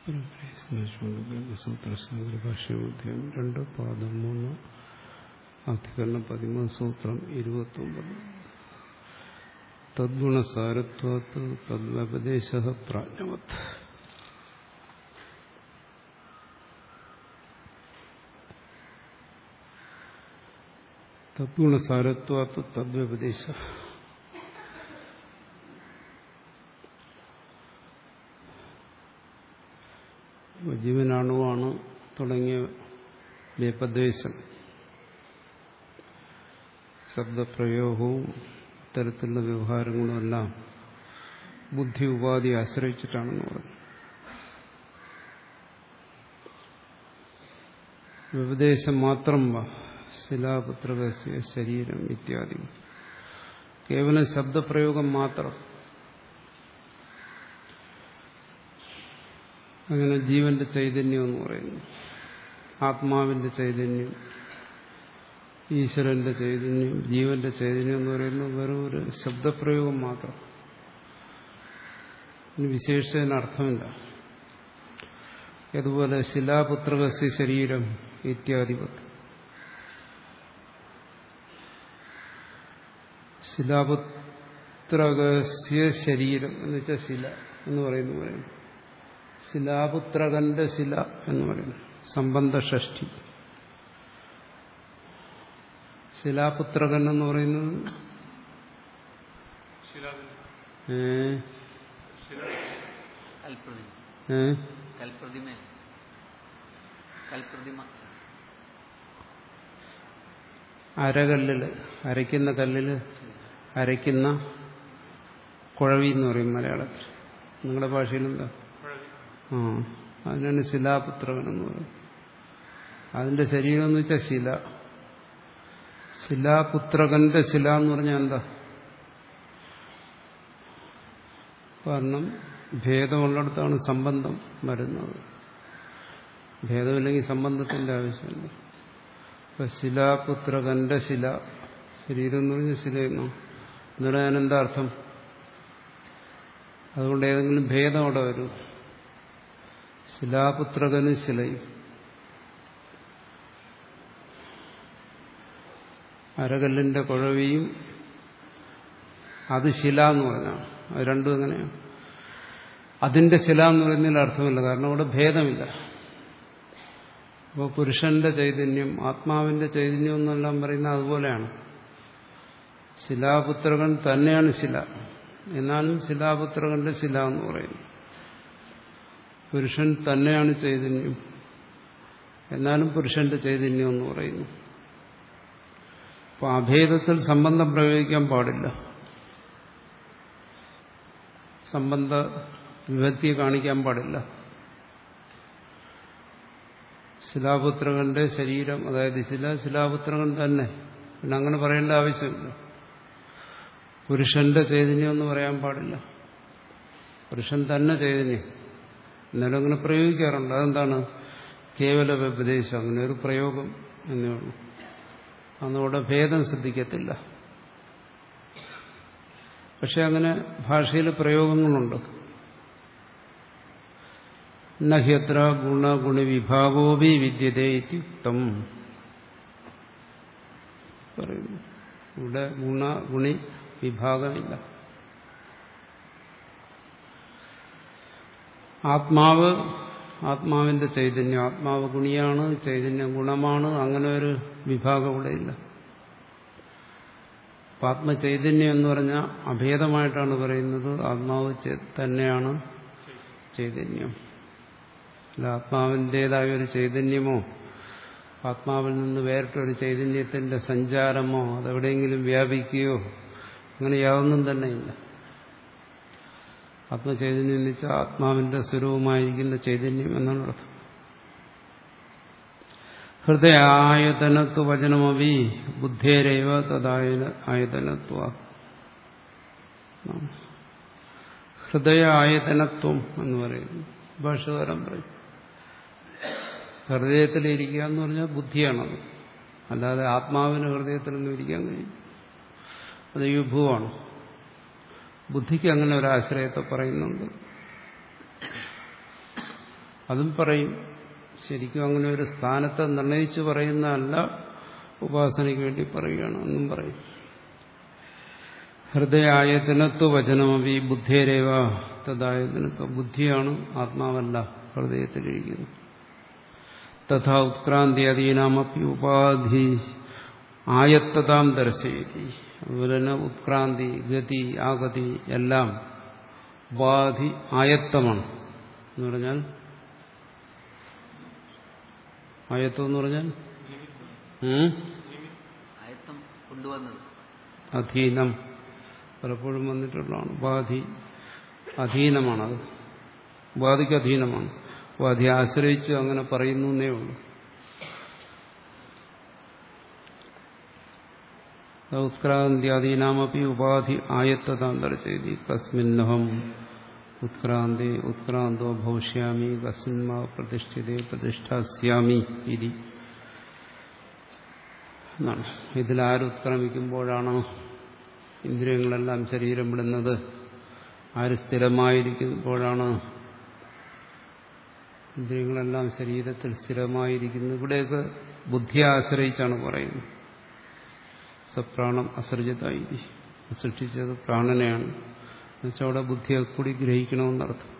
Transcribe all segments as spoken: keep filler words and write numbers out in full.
ഭാഷ്യം രണ്ട് പാദം മൂന്ന് അധികരണം പതിമൂന്ന് സൂത്രം ഇരുപത്തി ഒമ്പത്. തദ്ഗുണസാരത്വാത് തദ്വപദേശഃ പ്രാജ്ഞവത്. തദ്ഗുണസാരത്വാത് തദ്വപദേശഃ. ജീവനാണുവാണ് തുടങ്ങിയ വ്യപദേശം, ശബ്ദപ്രയോഗവും ഇത്തരത്തിലുള്ള വ്യവഹാരങ്ങളും എല്ലാം ബുദ്ധി ഉപാധി ആശ്രയിച്ചിട്ടാണെന്ന് പറഞ്ഞു. വ്യപദേശം മാത്രം ശിലാപുത്രകസ്യ ശരീരം ഇത്യാദി, കേവലം ശബ്ദപ്രയോഗം മാത്രം. അങ്ങനെ ജീവന്റെ ചൈതന്യം എന്ന് പറയുന്നു, ആത്മാവിന്റെ ചൈതന്യം, ഈശ്വരന്റെ ചൈതന്യം, ജീവന്റെ ചൈതന്യം എന്ന് പറയുന്നത് വെറും ഒരു ശബ്ദപ്രയോഗം മാത്രം. ഇനി വിശേഷിച്ചതിന് അർത്ഥമില്ല. അതുപോലെ ശിലാപുത്രകസ്യ ശരീരം ഇത്യാദിപത്ത്, ശിലാപുത്രകസ്യ ശരീരം എന്ന് വെച്ചാൽ ശില എന്ന് പറയുന്നു പറയുന്നു ശിലാപുത്രകന്റെ ശില എന്ന് പറയുന്നു സംബന്ധ ഷഷ്ഠി. ശിലാപുത്രകൻ എന്ന് പറയുന്നത് അരകല്ലില് അരയ്ക്കുന്ന കല്ലില് അരയ്ക്കുന്ന കുഴവി എന്ന് പറയും മലയാളത്തിൽ. നിങ്ങളുടെ ഭാഷയിലെന്താ? ആ, അതിനാണ് ശിലാപുത്രകൻ എന്ന് പറയുന്നത്. അതിന്റെ ശരീരം എന്ന് വെച്ചാൽ ശില. ശിലാപുത്രകന്റെ ശില എന്ന് പറഞ്ഞാൽ എന്താ? കാരണം ഭേദമുള്ളിടത്താണ് സംബന്ധം വരുന്നത്. ഭേദമില്ലെങ്കിൽ സംബന്ധത്തിന്റെ ആവശ്യമില്ല. അപ്പൊ ശിലാപുത്രകന്റെ ശില, ശരീരം എന്ന് പറഞ്ഞാൽ ശിലയെന്നോ എന്നിട്ട് ഞാനെന്താ അർത്ഥം? അതുകൊണ്ട് ഏതെങ്കിലും ഭേദം അവിടെ വരും. ശിലാപുത്രകന് ശിലയും, അരകല്ലിന്റെ കുഴവിയും അത് ശില എന്ന് പറഞ്ഞാണ്. അത് രണ്ടും എങ്ങനെയാണ്? അതിന്റെ ശില എന്ന് പറയുന്നതിൽ അർത്ഥമില്ല, കാരണം അവിടെ ഭേദമില്ല. അപ്പോൾ പുരുഷന്റെ ചൈതന്യം, ആത്മാവിന്റെ ചൈതന്യം എന്നെല്ലാം പറയുന്നത് അതുപോലെയാണ്. ശിലാപുത്രകൻ തന്നെയാണ് ശില, എന്നാലും ശിലാപുത്രകന്റെ ശില എന്ന് പറയുന്നു. പുരുഷൻ തന്നെയാണ് ചൈതന്യം, എന്നാലും പുരുഷന്റെ ചൈതന്യം എന്ന് പറയുന്നു. അപ്പൊ അഭേദത്തിൽ സംബന്ധം പ്രയോഗിക്കാൻ പാടില്ല, സംബന്ധ വിഭക്തി കാണിക്കാൻ പാടില്ല. ശിലാപുത്രകന്റെ ശരീരം, അതായത് ശില ശിലാപുത്രകൻ തന്നെ, പിന്നെ അങ്ങനെ പറയേണ്ട ആവശ്യമില്ല. പുരുഷന്റെ ചൈതന്യം എന്ന് പറയാൻ പാടില്ല, പുരുഷൻ തന്നെ ചൈതന്യം. എന്നാലും അങ്ങനെ പ്രയോഗിക്കാറുണ്ട്. അതെന്താണ്? കേവല വ്യപദേശം, അങ്ങനെ ഒരു പ്രയോഗം എന്നേ ഉള്ളൂ. അന്നവിടെ ഭേദം ശ്രദ്ധിക്കത്തില്ല. പക്ഷെ അങ്ങനെ ഭാഷയിൽ പ്രയോഗങ്ങളുണ്ട്. നഹ്യത്ര ഗുണഗുണി വിഭാഗോപി വിദ്യതേ ഇത്യുക്തം പറയുന്നു. ഇവിടെ ഗുണഗുണി വിഭാഗമില്ല. ആത്മാവ്, ആത്മാവിന്റെ ചൈതന്യം, ആത്മാവ് ഗുണിയാണ്, ചൈതന്യം ഗുണമാണ്, അങ്ങനെ ഒരു വിഭാഗം ഇവിടെ ഇല്ല. ആത്മചൈതന്യം എന്ന് പറഞ്ഞാൽ അഭേദമായിട്ടാണ് പറയുന്നത്. ആത്മാവ് തന്നെയാണ് ചൈതന്യം. അല്ല ആത്മാവിൻ്റെതായ ഒരു ചൈതന്യമോ ആത്മാവിൽ നിന്ന് വേറിട്ടൊരു ചൈതന്യത്തിന്റെ സഞ്ചാരമോ അതെവിടെയെങ്കിലും വ്യാപിക്കുകയോ അങ്ങനെ യാതൊന്നും തന്നെ ഇല്ല. ആത്മചൈതന്യം എന്ന് വെച്ചാൽ ആത്മാവിന്റെ സ്വരൂപമായിരിക്കുന്ന ചൈതന്യം എന്നാണ് അർത്ഥം. ഹൃദയായതനത്വ വചനമവി ബുദ്ധേരൈവ തദായന ആയതനത്വ. ഹൃദയ ആയതനത്വം എന്ന് പറയുന്നു ഭാഷകാരൻ പറയും. ഹൃദയത്തിലിരിക്കുക എന്ന് പറഞ്ഞാൽ ബുദ്ധിയാണത്, അല്ലാതെ ആത്മാവിന് ഹൃദയത്തിലൊന്നും ഇരിക്കാൻ കഴിയും. അത് യുഭുവാണ്. ബുദ്ധിക്ക് അങ്ങനെ ഒരു ആശ്രയത്തെ പറയുന്നുണ്ട്. അതും പറയും. ശരിക്കും അങ്ങനെ ഒരു സ്ഥാനത്തെ നിർണയിച്ച് പറയുന്നതല്ല, ഉപാസനയ്ക്ക് വേണ്ടി പറയുകയാണ് എന്നും പറയും. ഹൃദയായതനത്വ വചനമവി ബുദ്ധേരേവ തദായതനത്വ. ബുദ്ധിയാണ്, ആത്മാവല്ല ഹൃദയത്തിലിരിക്കുന്നു. തഥാ ഉത്ക്രാന്തി അധീനാമപ്പി ഉപാധി ആയത്തതാം ദർശയതി. അതുപോലെ തന്നെ ഉത്ക്രാന്തി, ഗതി, ആഗതി എല്ലാം ഉപാധി ആയത്തമാണ്. എന്ന് പറഞ്ഞാൽ ആയത്തം എന്ന് പറഞ്ഞാൽ അധീനം പലപ്പോഴും വന്നിട്ടുള്ളതാണ്. ഉപാധി അധീനമാണത്, ഉപാധിക്ക് അധീനമാണ്. ഉപാധി ആശ്രയിച്ച് അങ്ങനെ പറയുന്നു എന്നേ ഉള്ളൂ. ഉത്ക്രാന്ത്യാദീനാമപ്പി ഉപാധി ആയത്തതാന്തര ചെയ്തി. കസ്മിന്നഹം ഉത്ക്രാന്തി ഉത്ക്രാന്തോ ഭവിഷ്യാമി കസ്മിന്മാ പ്രതിഷ്ഠിതേ പ്രതിഷ്ഠാസ്യാമി ഇതി എന്നാണ്. ഇതിലാരുത്ക്രമിക്കുമ്പോഴാണ് ഇന്ദ്രിയങ്ങളെല്ലാം ശരീരം വിടുന്നത്, ആര് സ്ഥിരമായിരിക്കുമ്പോഴാണ് ഇന്ദ്രിയങ്ങളെല്ലാം ശരീരത്തിൽ സ്ഥിരമായിരിക്കുന്നത്. ഇവിടെയൊക്കെ ബുദ്ധിയെ ആശ്രയിച്ചാണ് പറയുന്നത്. സപ്രാണം അസർജിതായി, സൃഷ്ടിച്ചത് പ്രാണനെയാണ്. എന്നുവെച്ചാൽ അവിടെ ബുദ്ധിയെ കൂടി ഗ്രഹിക്കണമെന്നർത്ഥം.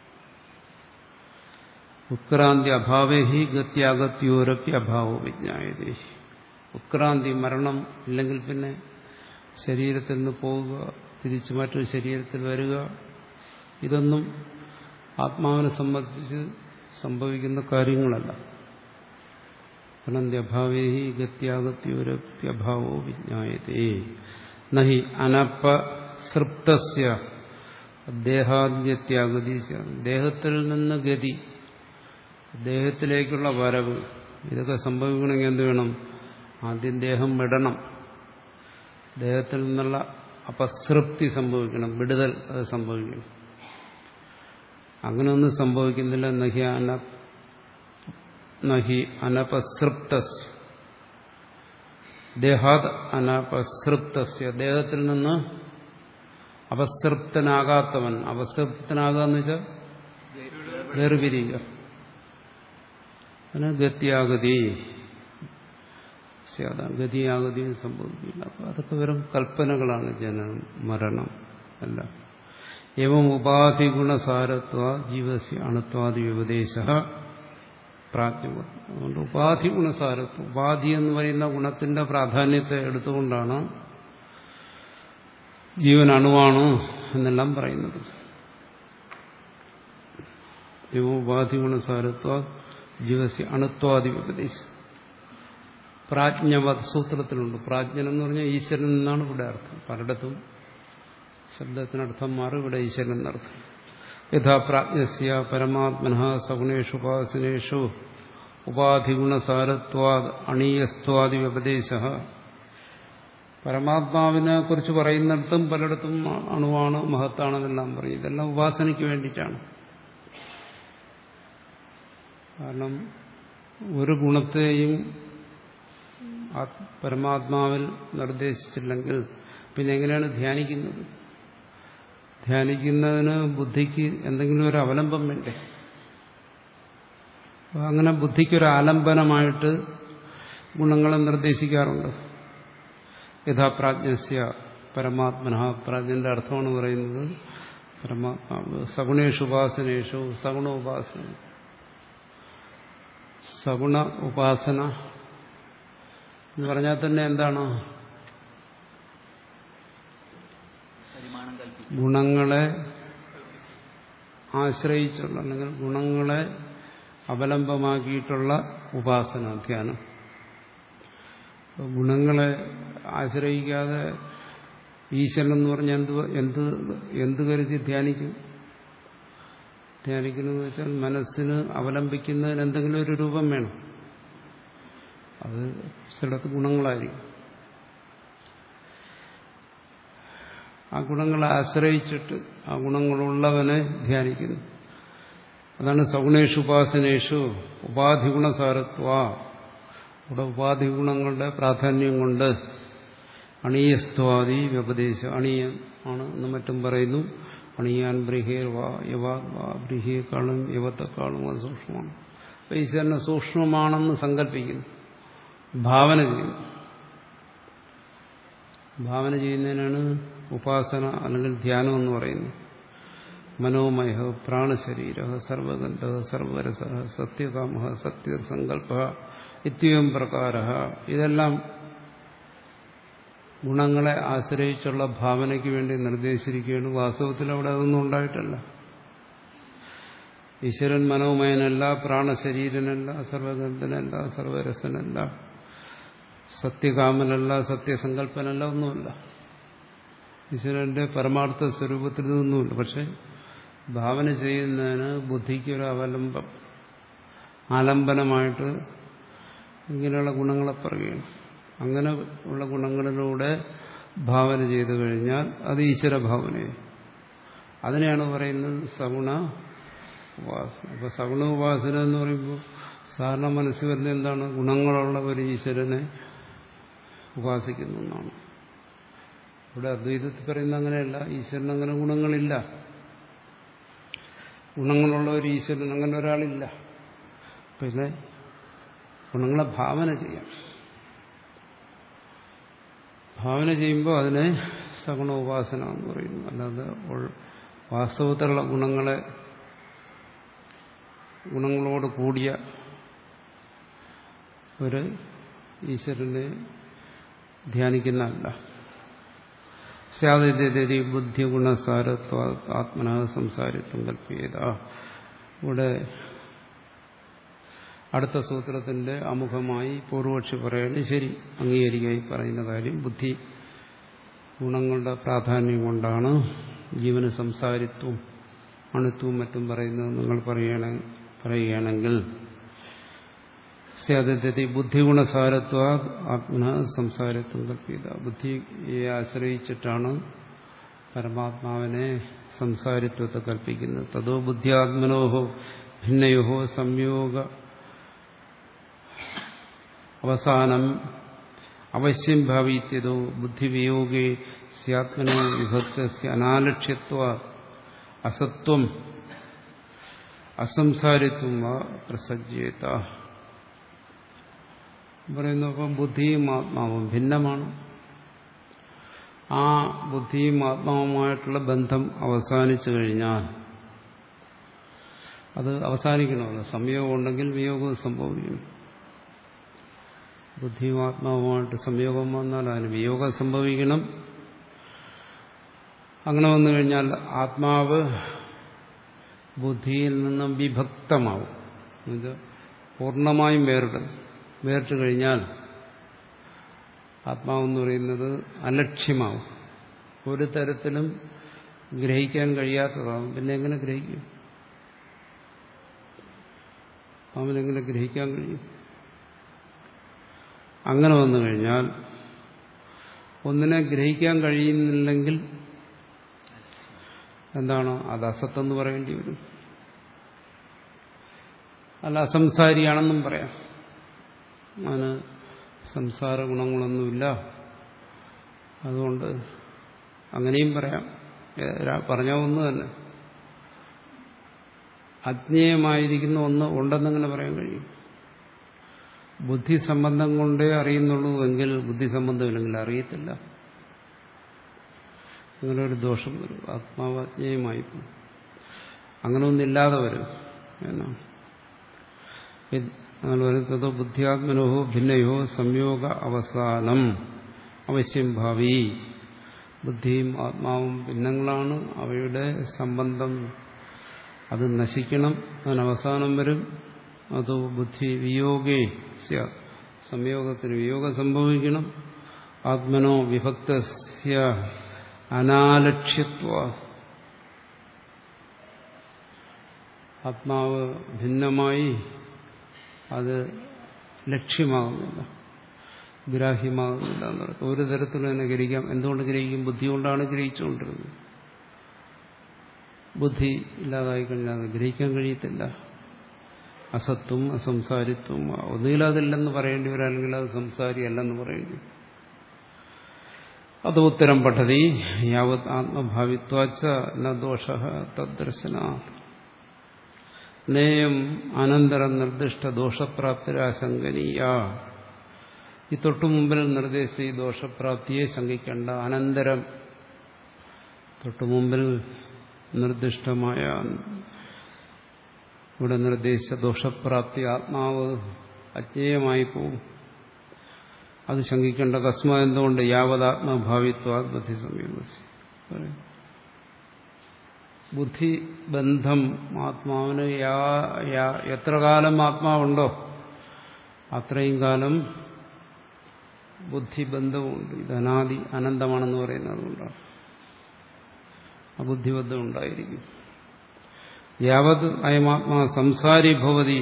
ഉത്ക്രാന്തി അഭാവേ ഹി ഗത്യാഗത്യോരപ്പി അഭാവോ വിജ്ഞായതേ. ഉത്ക്രാന്തി മരണം ഇല്ലെങ്കിൽ പിന്നെ ശരീരത്തിൽ നിന്ന് പോവുക, തിരിച്ചു മറ്റൊരു ശരീരത്തിൽ വരിക, ഇതൊന്നും ആത്മാവിനെ സംബന്ധിച്ച് സംഭവിക്കുന്ന കാര്യങ്ങളല്ല. അനന്ത്യഭാവേ ഹി ഗത്യാഗത്യോരപ്യഭാവോ വിജ്ഞായതേ. നഹി അനപസൃപ്തസ്യ ദേഹാദ്യത്യാഗതി. ദേഹത്തിൽ നിന്ന് ഗതി, ദേഹത്തിലേക്കുള്ള വരവ്, ഇതൊക്കെ സംഭവിക്കണമെങ്കിൽ എന്ത് വേണം? ആദ്യം ദേഹം വിടണം. ദേഹത്തിൽ നിന്നുള്ള അപസൃപ്തി സംഭവിക്കണം, വിടുതൽ അത് സംഭവിക്കണം. അങ്ങനെയൊന്നും സംഭവിക്കുന്നില്ല. നഹി അന നഹി അനപസൃപ്തസ്യ ദേഹാത് അനപസൃപ്തസ്യ. ദേഹത്തിൽ നിന്ന് അപസൃപ്തനാകാത്തവൻ. അപസൃപ്തനാകാന്ന് വെച്ചാൽ വേർപിരിയുക. അതിന് ഗത്യാഗതി, ഗതിയാഗതിയും സംഭവിക്കില്ല. അപ്പൊ അതൊക്കെ വെറും കൽപ്പനകളാണ്. ജനനം, മരണം എല്ലാം. ഏവം ഉപാധി ഗുണസാരത്വ ജീവസ്യ അണുത്വാദി വ്യപദേശ പ്രാജ്ഞവ. അതുകൊണ്ട് ഉപാധി ഗുണസാരത്വം, ഉപാധി എന്ന് പറയുന്ന ഗുണത്തിന്റെ പ്രാധാന്യത്തെ എടുത്തുകൊണ്ടാണ് ജീവൻ അണുവാണ് എന്നെല്ലാം പറയുന്നത്. ഏവം ഉപാധി ഗുണസാരത്വ ജീവസ്യ അണുത്വാദി വ്യപദേശം. പ്രാജ്ഞവത് സൂത്രത്തിലുണ്ട്. പ്രാജ്ഞൻ എന്ന് പറഞ്ഞാൽ ഈശ്വരൻ എന്നാണ് ഇവിടെ അർത്ഥം. പലയിടത്തും ശബ്ദത്തിനർത്ഥം മാറും, ഇവിടെ ഈശ്വരൻ എന്നർത്ഥം. യഥാ പ്രാജ്ഞസ്യ പരമാത്മനഃ സഗുണേഷു ഉപാസനേഷു ഉപാധിഗുണസാരത്വാദ് അണീയസ്ത്വാദി വ്യപദേശഃ. പരമാത്മാവിനെ കുറിച്ച് പറയുന്നിടത്തും പലയിടത്തും അണുവാണ്, മഹത്താണെന്നെല്ലാം പറയും. ഇതെല്ലാം ഉപാസനയ്ക്ക് വേണ്ടിയിട്ടാണ്. കാരണം ഒരു ഗുണത്തെയും പരമാത്മാവിൽ നിർദ്ദേശിച്ചില്ലെങ്കിൽ പിന്നെ എങ്ങനെയാണ് ധ്യാനിക്കുന്നത്? ധ്യാനിക്കുന്നതിന് ബുദ്ധിക്ക് എന്തെങ്കിലും ഒരു അവലംബം വേണ്ടേ? അങ്ങനെ ബുദ്ധിക്കൊരു ആലംബനമായിട്ട് ഗുണങ്ങളെ നിർദ്ദേശിക്കാറുണ്ട്. യഥാപ്രാജ്ഞസ്യ പരമാത്മനഃ. പ്രാജ്ഞന്റെ അർത്ഥമാണ് പറയുന്നത് പരമാത്മാവ്. സഗുണേഷു ഉപാസനേഷു, സഗുണ ഉപാസന. സഗുണ ഉപാസന എന്ന് പറഞ്ഞാൽ തന്നെ എന്താണ്? ഗുണങ്ങളെ ആശ്രയിച്ചുള്ള അല്ലെങ്കിൽ ഗുണങ്ങളെ അവലംബമാക്കിയിട്ടുള്ള ഉപാസന, ധ്യാനം. ഗുണങ്ങളെ ആശ്രയിക്കാതെ ഈശ്വരൻ എന്ന് പറഞ്ഞാൽ എന്ത് എന്ത് എന്ത് കരുതി ധ്യാനിക്കും? ധ്യാനിക്കണമെന്ന് വെച്ചാൽ മനസ്സിന് അവലംബിക്കുന്നതിന് എന്തെങ്കിലും ഒരു രൂപം വേണം. അത് ചിലടത്ത് ഗുണങ്ങളായിരിക്കും. ആ ഗുണങ്ങളെ ആശ്രയിച്ചിട്ട് ആ ഗുണങ്ങളുള്ളവനെ ധ്യാനിക്കുന്നു. അതാണ് സഗുണേഷു ഉപാസനേഷു ഉപാധിഗുണസാരത്വ. ഇവിടെ ഉപാധിഗുണങ്ങളുടെ പ്രാധാന്യം കൊണ്ട് അണീയസ്ത്വാദി വ്യപദേശം. അണീയം ആണ് എന്ന് മറ്റും പറയുന്നു. അണിയാൻ ബ്രീഹേർ വാ യവാ വാ ബ്രീഹിയേക്കാളും യവത്തെക്കാളും അത് സൂക്ഷ്മമാണ്. അപ്പം ഈശ്വരനെ സൂക്ഷ്മമാണെന്ന് സങ്കല്പിക്കുന്നു, ഭാവന ചെയ്യുന്നു. ഭാവന ചെയ്യുന്നതിനാണ് ഉപാസന അല്ലെങ്കിൽ ധ്യാനം എന്ന് പറയുന്നത്. മനോമയ പ്രാണശരീര സർവഗന്ധ സർവരസ സത്യകാമ സത്യസങ്കല്പ ഇത്യവും പ്രകാര, ഇതെല്ലാം ഗുണങ്ങളെ ആശ്രയിച്ചുള്ള ഭാവനയ്ക്ക് വേണ്ടി നിർദ്ദേശിച്ചിരിക്കുകയാണ്. വാസ്തവത്തിൽ അവിടെ അതൊന്നും ഉണ്ടായിട്ടല്ല. ഈശ്വരൻ മനോമയനല്ല, പ്രാണശരീരനല്ല, സർവഗന്ധനല്ല, സർവരസനല്ല, സത്യകാമനല്ല, സത്യസങ്കല്പനല്ല, ഒന്നുമല്ല. ഈശ്വരന്റെ പരമാർത്ഥ സ്വരൂപത്തിൽ ഇതൊന്നുമില്ല. പക്ഷെ ഭാവന ചെയ്യുന്നതിന് ബുദ്ധിക്കൊരു അവലംബം, ആലംബനമായിട്ട് ഇങ്ങനെയുള്ള ഗുണങ്ങളെ പറയുകയാണ്. അങ്ങനെ ഉള്ള ഗുണങ്ങളിലൂടെ ഭാവന ചെയ്തു കഴിഞ്ഞാൽ അത് ഈശ്വര ഭാവനയായി. അതിനെയാണ് പറയുന്നത് സഗുണ ഉപാസന. അപ്പൊ സഗുണ ഉപാസന എന്ന് പറയുമ്പോൾ സാധാരണ മനസ്സിൽ വരുന്നത് എന്താണ്? ഗുണങ്ങളുള്ള ഒരു ഈശ്വരനെ ഉപാസിക്കുന്നു എന്നാണ്. ഇവിടെ അദ്വൈതത്തിൽ പറയുന്നത് അങ്ങനെയല്ല. ഈശ്വരൻ അങ്ങനെ ഗുണങ്ങളില്ല. ഗുണങ്ങളുള്ള ഒരു ഈശ്വരൻ അങ്ങനെ ഒരാളില്ല. പിന്നെ ഗുണങ്ങളെ ഭാവന ചെയ്യാം. ഭാവന ചെയ്യുമ്പോൾ അതിനെ സഗുണ ഉപാസന എന്ന് പറയുന്നു. അല്ലാതെ വാസ്തവത്തിലുള്ള ഗുണങ്ങളെ ഗുണങ്ങളോട് കൂടിയ ഒരു ഈശ്വരനെ ധ്യാനിക്കുന്നതല്ല. സ്യാദി ബുദ്ധി ഗുണസാരത്വ ആത്മന സംസാരിത്വം കൽപ്പിയത. ഇവിടെ അടുത്ത സൂത്രത്തിന്റെ അമുഖമായി പൂർവക്ഷി പറയുന്നത് ശരി, അംഗീകരിക്കായി പറയുന്ന കാര്യം ബുദ്ധി ഗുണങ്ങളുടെ പ്രാധാന്യം കൊണ്ടാണ് ജീവന് സംസാരിത്വം അണുത്വവും മറ്റും പറയുന്നത് നിങ്ങൾ പറയുകയാണെങ്കിൽ സ്യാദി ബുദ്ധിഗുണസാരത്വ ആത്മന സംസാരത്വം കൽപ്പിത. ബുദ്ധിയെ ആശ്രയിച്ചിട്ടാണ് പരമാത്മാവിനെ സംസാരിത്വത്തെ കൽപ്പിക്കുന്നത്. തതോ ബുദ്ധിയാത്മനോഹോ ഭിന്നയോഹോ സംയോഗ അവസാനം അവശ്യം ഭാവിത്യതോ ബുദ്ധിവിയോഗേ സ്യാത്മനോ വിഭക്തസ്യ അനാലക്ഷ്യത്വ അസത്വം അസംസാരിത്വം വാ പ്രസജ്യേത. പറയുന്നു അപ്പം ബുദ്ധിയും ആത്മാവും ഭിന്നമാണ്. ആ ബുദ്ധിയും ആത്മാവുമായിട്ടുള്ള ബന്ധം അവസാനിച്ചു കഴിഞ്ഞാൽ അത് അവസാനിക്കണമല്ലോ. സംയോഗം ഉണ്ടെങ്കിൽ വിയോഗം സംഭവിക്കും. ബുദ്ധിയും ആത്മാവുമായിട്ട് സംയോഗം വന്നാൽ അതിന് വിയോഗം സംഭവിക്കണം. അങ്ങനെ വന്നു കഴിഞ്ഞാൽ ആത്മാവ് ബുദ്ധിയിൽ നിന്നും വിഭക്തമാവും. എന്നുവെച്ചാൽ പൂർണ്ണമായും വേറിടും. വേറിട്ട് കഴിഞ്ഞാൽ ആത്മാവെന്ന് പറയുന്നത് അലക്ഷ്യമാവും. ഒരു തരത്തിലും ഗ്രഹിക്കാൻ കഴിയാത്തതാവും. പിന്നെ എങ്ങനെ ഗ്രഹിക്കും? അവനെങ്ങനെ ഗ്രഹിക്കാൻ കഴിയും? അങ്ങനെ വന്നു കഴിഞ്ഞാൽ ഒന്നിനെ ഗ്രഹിക്കാൻ കഴിയുന്നില്ലെങ്കിൽ എന്താണ്? അത് അസത്തെന്ന് പറയേണ്ടി വരും. അല്ല, അസംസാരിയാണെന്നും പറയാം. അതിന് സംസാര ഗുണങ്ങളൊന്നുമില്ല, അതുകൊണ്ട് അങ്ങനെയും പറയാം. പറഞ്ഞ ഒന്ന് തന്നെ അജ്ഞേയമായിരിക്കുന്ന ഒന്ന് ഉണ്ടെന്നങ്ങനെ പറയാൻ കഴിയും. ബുദ്ധി സംബന്ധം കൊണ്ടേ അറിയുന്നുള്ളൂ എങ്കിൽ ബുദ്ധി സംബന്ധമില്ലെങ്കിൽ അറിയത്തില്ല. അങ്ങനെ ഒരു ദോഷം വരും. ആത്മാവ് അജ്ഞേയമായി പോകും. അങ്ങനെ ഒന്നില്ലാതെ വരും എന്നാണ്. അങ്ങനെ വരുന്നത് ബുദ്ധിയാത്മനോഹോ ഭിന്നയോ സംയോഗ അവസാനം അവശ്യം ഭാവി. ബുദ്ധിയും ആത്മാവും ഭിന്നങ്ങളാണ്. അവയുടെ സംബന്ധം അത് നശിക്കണം. അതിനവസാനം വരും. അതോ ബുദ്ധി വിയോഗേ സ്യാത്. സംയോഗത്തിന് വിയോഗം സംഭവിക്കണം. ആത്മനോ വിഭക്തസ്യ അനാലക്ഷ്യത്വ. ആത്മാവ് ഭിന്നമായി അത് ലക്ഷ്യമാകുന്നില്ല, ഗ്രാഹ്യമാകുന്നില്ല എന്ന് പറയും. ഒരു തരത്തിലും തന്നെ ഗ്രഹിക്കാം. എന്തുകൊണ്ട് ഗ്രഹിക്കും? ബുദ്ധി കൊണ്ടാണ് ഗ്രഹിച്ചുകൊണ്ടിരുന്നത്. ബുദ്ധി ഇല്ലാതായി കഴിഞ്ഞാൽ അത് ഗ്രഹിക്കാൻ കഴിയത്തില്ല. അസത്വം അസംസാരിത്വം. ഒന്നുകിൽ അതില്ലെന്ന് പറയേണ്ടി വരും, അല്ലെങ്കിൽ അത് സംസാരി അല്ലെന്ന് പറയേണ്ടി വരും. അത് ഉത്തരം പഠതി യാവത് ആത്മഭാവിത്വാച്ച ന ദോഷ തദ്ദർശന നേയം അനന്തരം നിർദ്ദിഷ്ട ദോഷപ്രാപ്തിരാശങ്കനീയ. ഈ തൊട്ടു മുമ്പിൽ നിർദ്ദേശിച്ച ഈ ദോഷപ്രാപ്തിയെ ശങ്കിക്കേണ്ട. അനന്തരം തൊട്ടു മുമ്പിൽ നിർദ്ദിഷ്ടമായ ഇവിടെ നിർദ്ദേശിച്ച ദോഷപ്രാപ്തി ആത്മാവ് അജ്ഞേയമായി പോവും. അത് ശങ്കിക്കേണ്ട. കസ്മ എന്തുകൊണ്ട്? യാവതാത്മഭാവിത്വ ബുദ്ധി സംയോഗം. ബുദ്ധിബന്ധം ആത്മാവിന് എത്ര കാലം ആത്മാവുണ്ടോ അത്രയും കാലം ബുദ്ധിബന്ധമുണ്ട്. ഇത് അനാദി അനന്തമാണെന്ന് പറയുന്നത് അതുകൊണ്ടാണ്. ആ ബുദ്ധിബന്ധം ഉണ്ടായിരിക്കും. യാവത് അയമാത്മാ സംസാരി ഭവതി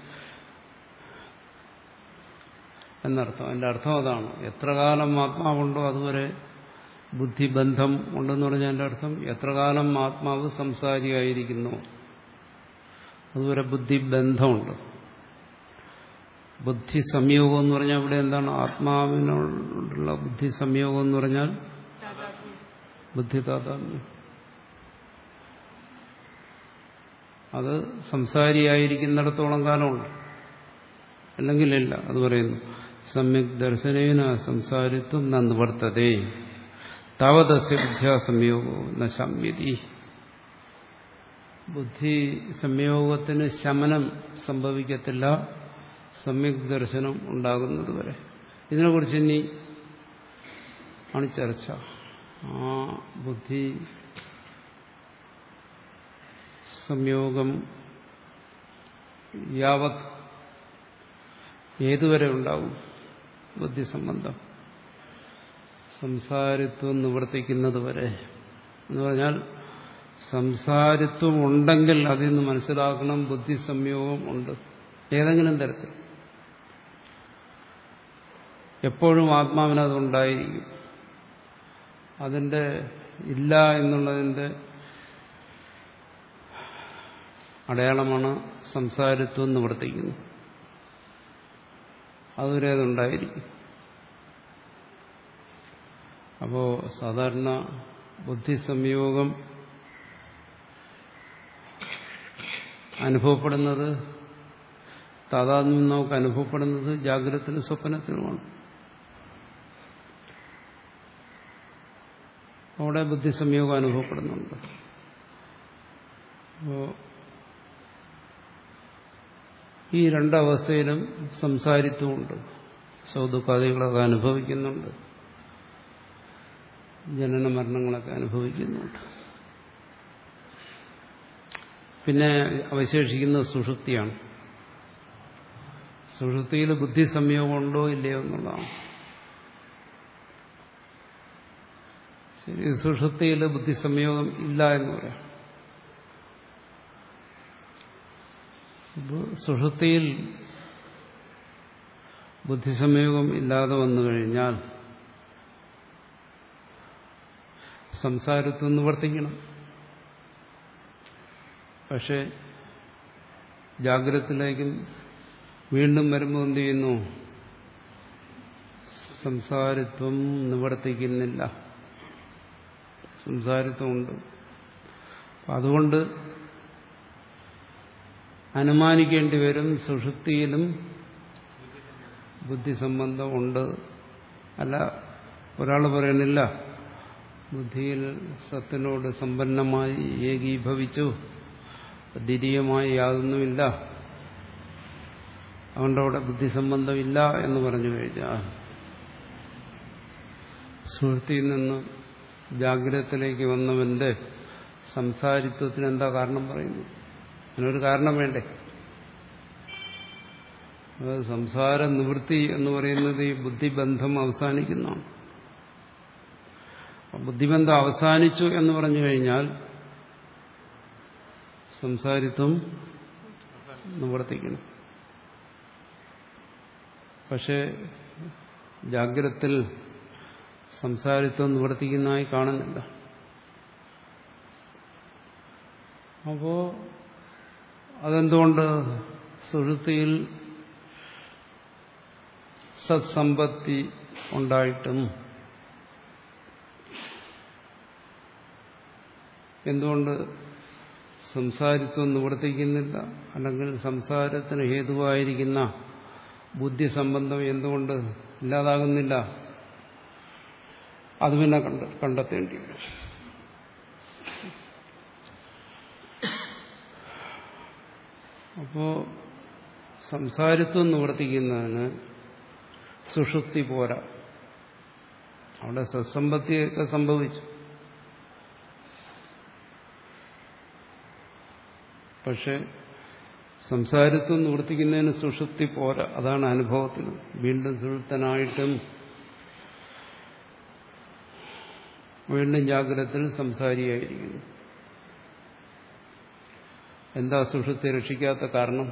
എന്നർത്ഥം. അതിന്റെ അർത്ഥം അതാണ്. എത്ര കാലം ആത്മാവുണ്ടോ അതുവരെ ബുദ്ധിബന്ധം ഉണ്ടെന്ന് പറഞ്ഞാൽ എൻ്റെ അർത്ഥം എത്ര കാലം ആത്മാവ് സംസാരിയായിരിക്കുന്നു അതുവരെ ബുദ്ധിബന്ധമുണ്ട്. ബുദ്ധി സംയോഗം എന്ന് പറഞ്ഞാൽ ഇവിടെ എന്താണ്? ആത്മാവിനോടുള്ള ബുദ്ധി സംയോഗം എന്ന് പറഞ്ഞാൽ ബുദ്ധി താതാത്മ്യം. അത് സംസാരിയായിരിക്കുന്നിടത്തോളം കാലമുണ്ട്, അല്ലെങ്കിൽ ഇല്ല. അത് പറയുന്നു സമ്യക് ദർശനേന സംസാരിത്വം ന നിവർത്തതേ താവതസ്യ ബുദ്ധ്യാസംയോഗവും ന ശമ്യതി. ബുദ്ധി സംയോഗത്തിന് ശമനം സംഭവിക്കത്തില്ല സമ്യക് ദർശനം ഉണ്ടാകുന്നത് വരെ. ഇതിനെക്കുറിച്ച് ഇനി ആണ് ചർച്ച. ആ ബുദ്ധി സംയോഗം യാവത് ഏതുവരെ ഉണ്ടാവും? ബുദ്ധി സംബന്ധം സംസാരിത്വം നിവർത്തിക്കുന്നത് വരെ എന്ന് പറഞ്ഞാൽ സംസാരിത്വം ഉണ്ടെങ്കിൽ അതിൽ നിന്ന് മനസ്സിലാക്കണം ബുദ്ധി സംയോഗം ഉണ്ട് ഏതെങ്കിലും തരത്തിൽ. എപ്പോഴും ആത്മാവിനതുണ്ടായിരിക്കും. അതിൻ്റെ ഇല്ല എന്നുള്ളതിൻ്റെ അടയാളമാണ് സംസാരിത്വം നിവർത്തിക്കുന്നത്. അതുവരെ അതുണ്ടായിരിക്കും. അപ്പോൾ സാധാരണ ബുദ്ധി സംയോഗം അനുഭവപ്പെടുന്നത്, താതാത്മ്യം നമുക്ക് അനുഭവപ്പെടുന്നത് ജാഗ്രതത്തിലും സ്വപ്നത്തിലുമാണ്. അവിടെ ബുദ്ധി സംയോഗം അനുഭവപ്പെടുന്നുണ്ട്. അപ്പോൾ ഈ രണ്ടവസ്ഥയിലും സംസാരിത്വമുണ്ട്. സൗദുഃഖാദികളൊക്കെ അനുഭവിക്കുന്നുണ്ട്, ജനന മരണങ്ങളൊക്കെ അനുഭവിക്കുന്നുണ്ട്. പിന്നെ അവശേഷിക്കുന്നത് സുഷുപ്തിയാണ്. സുഷുപ്തിയിൽ ബുദ്ധി സംയോഗം ഉണ്ടോ ഇല്ലയോ എന്നുള്ളതാണ്. ശരി, സുഷുപ്തിയിൽ ബുദ്ധി സംയോഗം ഇല്ല എന്ന് പറയാം. സുഷുപ്തിയിൽ ബുദ്ധിസംയോഗം ഇല്ലാതെ വന്നു കഴിഞ്ഞാൽ സംസാരത്വം നിവർത്തിക്കണം. പക്ഷെ ജാഗ്രതത്തിലേക്കും വീണ്ടും വരുമ്പോൾ എന്ത് ചെയ്യുന്നു? സംസാരിത്വം നിവർത്തിക്കുന്നില്ല. സംസാരിത്വമുണ്ട്. അതുകൊണ്ട് അനുമാനിക്കേണ്ടി വരും സുഷുപ്തിയിലും ബുദ്ധിസംബന്ധം ഉണ്ട്. അല്ല, ഒരാൾ പറയണില്ല ബുദ്ധിയിൽ സത്തിനോട് സമ്പന്നമായി ഏകീഭവിച്ചു, ദ്വിതീയമായി യാതൊന്നുമില്ല, അതുകൊണ്ട് അവിടെ ബുദ്ധിസംബന്ധമില്ല എന്ന് പറഞ്ഞു കഴിഞ്ഞാൽ സുഷുപ്തിയിൽ നിന്ന് ജാഗ്രതത്തിലേക്ക് വന്നവന്റെ സംസാരിത്വത്തിന് എന്താ കാരണം പറയുന്നു? അതിനൊരു കാരണം വേണ്ടേ? സംസാര നിവൃത്തി എന്ന് പറയുന്നത് ഈ ബുദ്ധിബന്ധം അവസാനിക്കുന്നതാണ്. ബുദ്ധിബന്ധം അവസാനിച്ചു എന്ന് പറഞ്ഞു കഴിഞ്ഞാൽ സംസാരിത്വം നിവർത്തിക്കണം. പക്ഷെ ജാഗ്രതത്തിൽ സംസാരിത്വം നിവർത്തിക്കുന്നതായി കാണുന്നില്ല. അപ്പോ അതെന്തുകൊണ്ട്? സുഷുപ്തിയിൽ സത്സമ്പത്തി ഉണ്ടായിട്ടും എന്തുകൊണ്ട് സംസാരിത്വം നിവർത്തിക്കുന്നില്ല? അല്ലെങ്കിൽ സംസാരത്തിന് ഹേതുവായിരിക്കുന്ന ബുദ്ധി സംബന്ധം എന്തുകൊണ്ട് ഇല്ലാതാകുന്നില്ല? അത് പിന്നെ കണ്ട കണ്ടെത്തേണ്ടി വരും. അപ്പോ സംസാരിത്വം നിവർത്തിക്കുന്നതിന് സുഷുപ്തി പോരാ. അവിടെ സത്സമ്പത്തിയൊക്കെ സംഭവിച്ചു. പക്ഷെ സംസാരിത്വം നിവർത്തിക്കുന്നതിന് സുഷുപ്തി പോരാ. അതാണ് അനുഭവത്തിൽ. വീണ്ടും സുഷുപ്തനായിട്ടും വീണ്ടും ജാഗ്രതത്തിൽ സംസാരിയായിരിക്കുന്നു. എന്താ സുഷുപ്തി രക്ഷിക്കാത്ത കാരണം?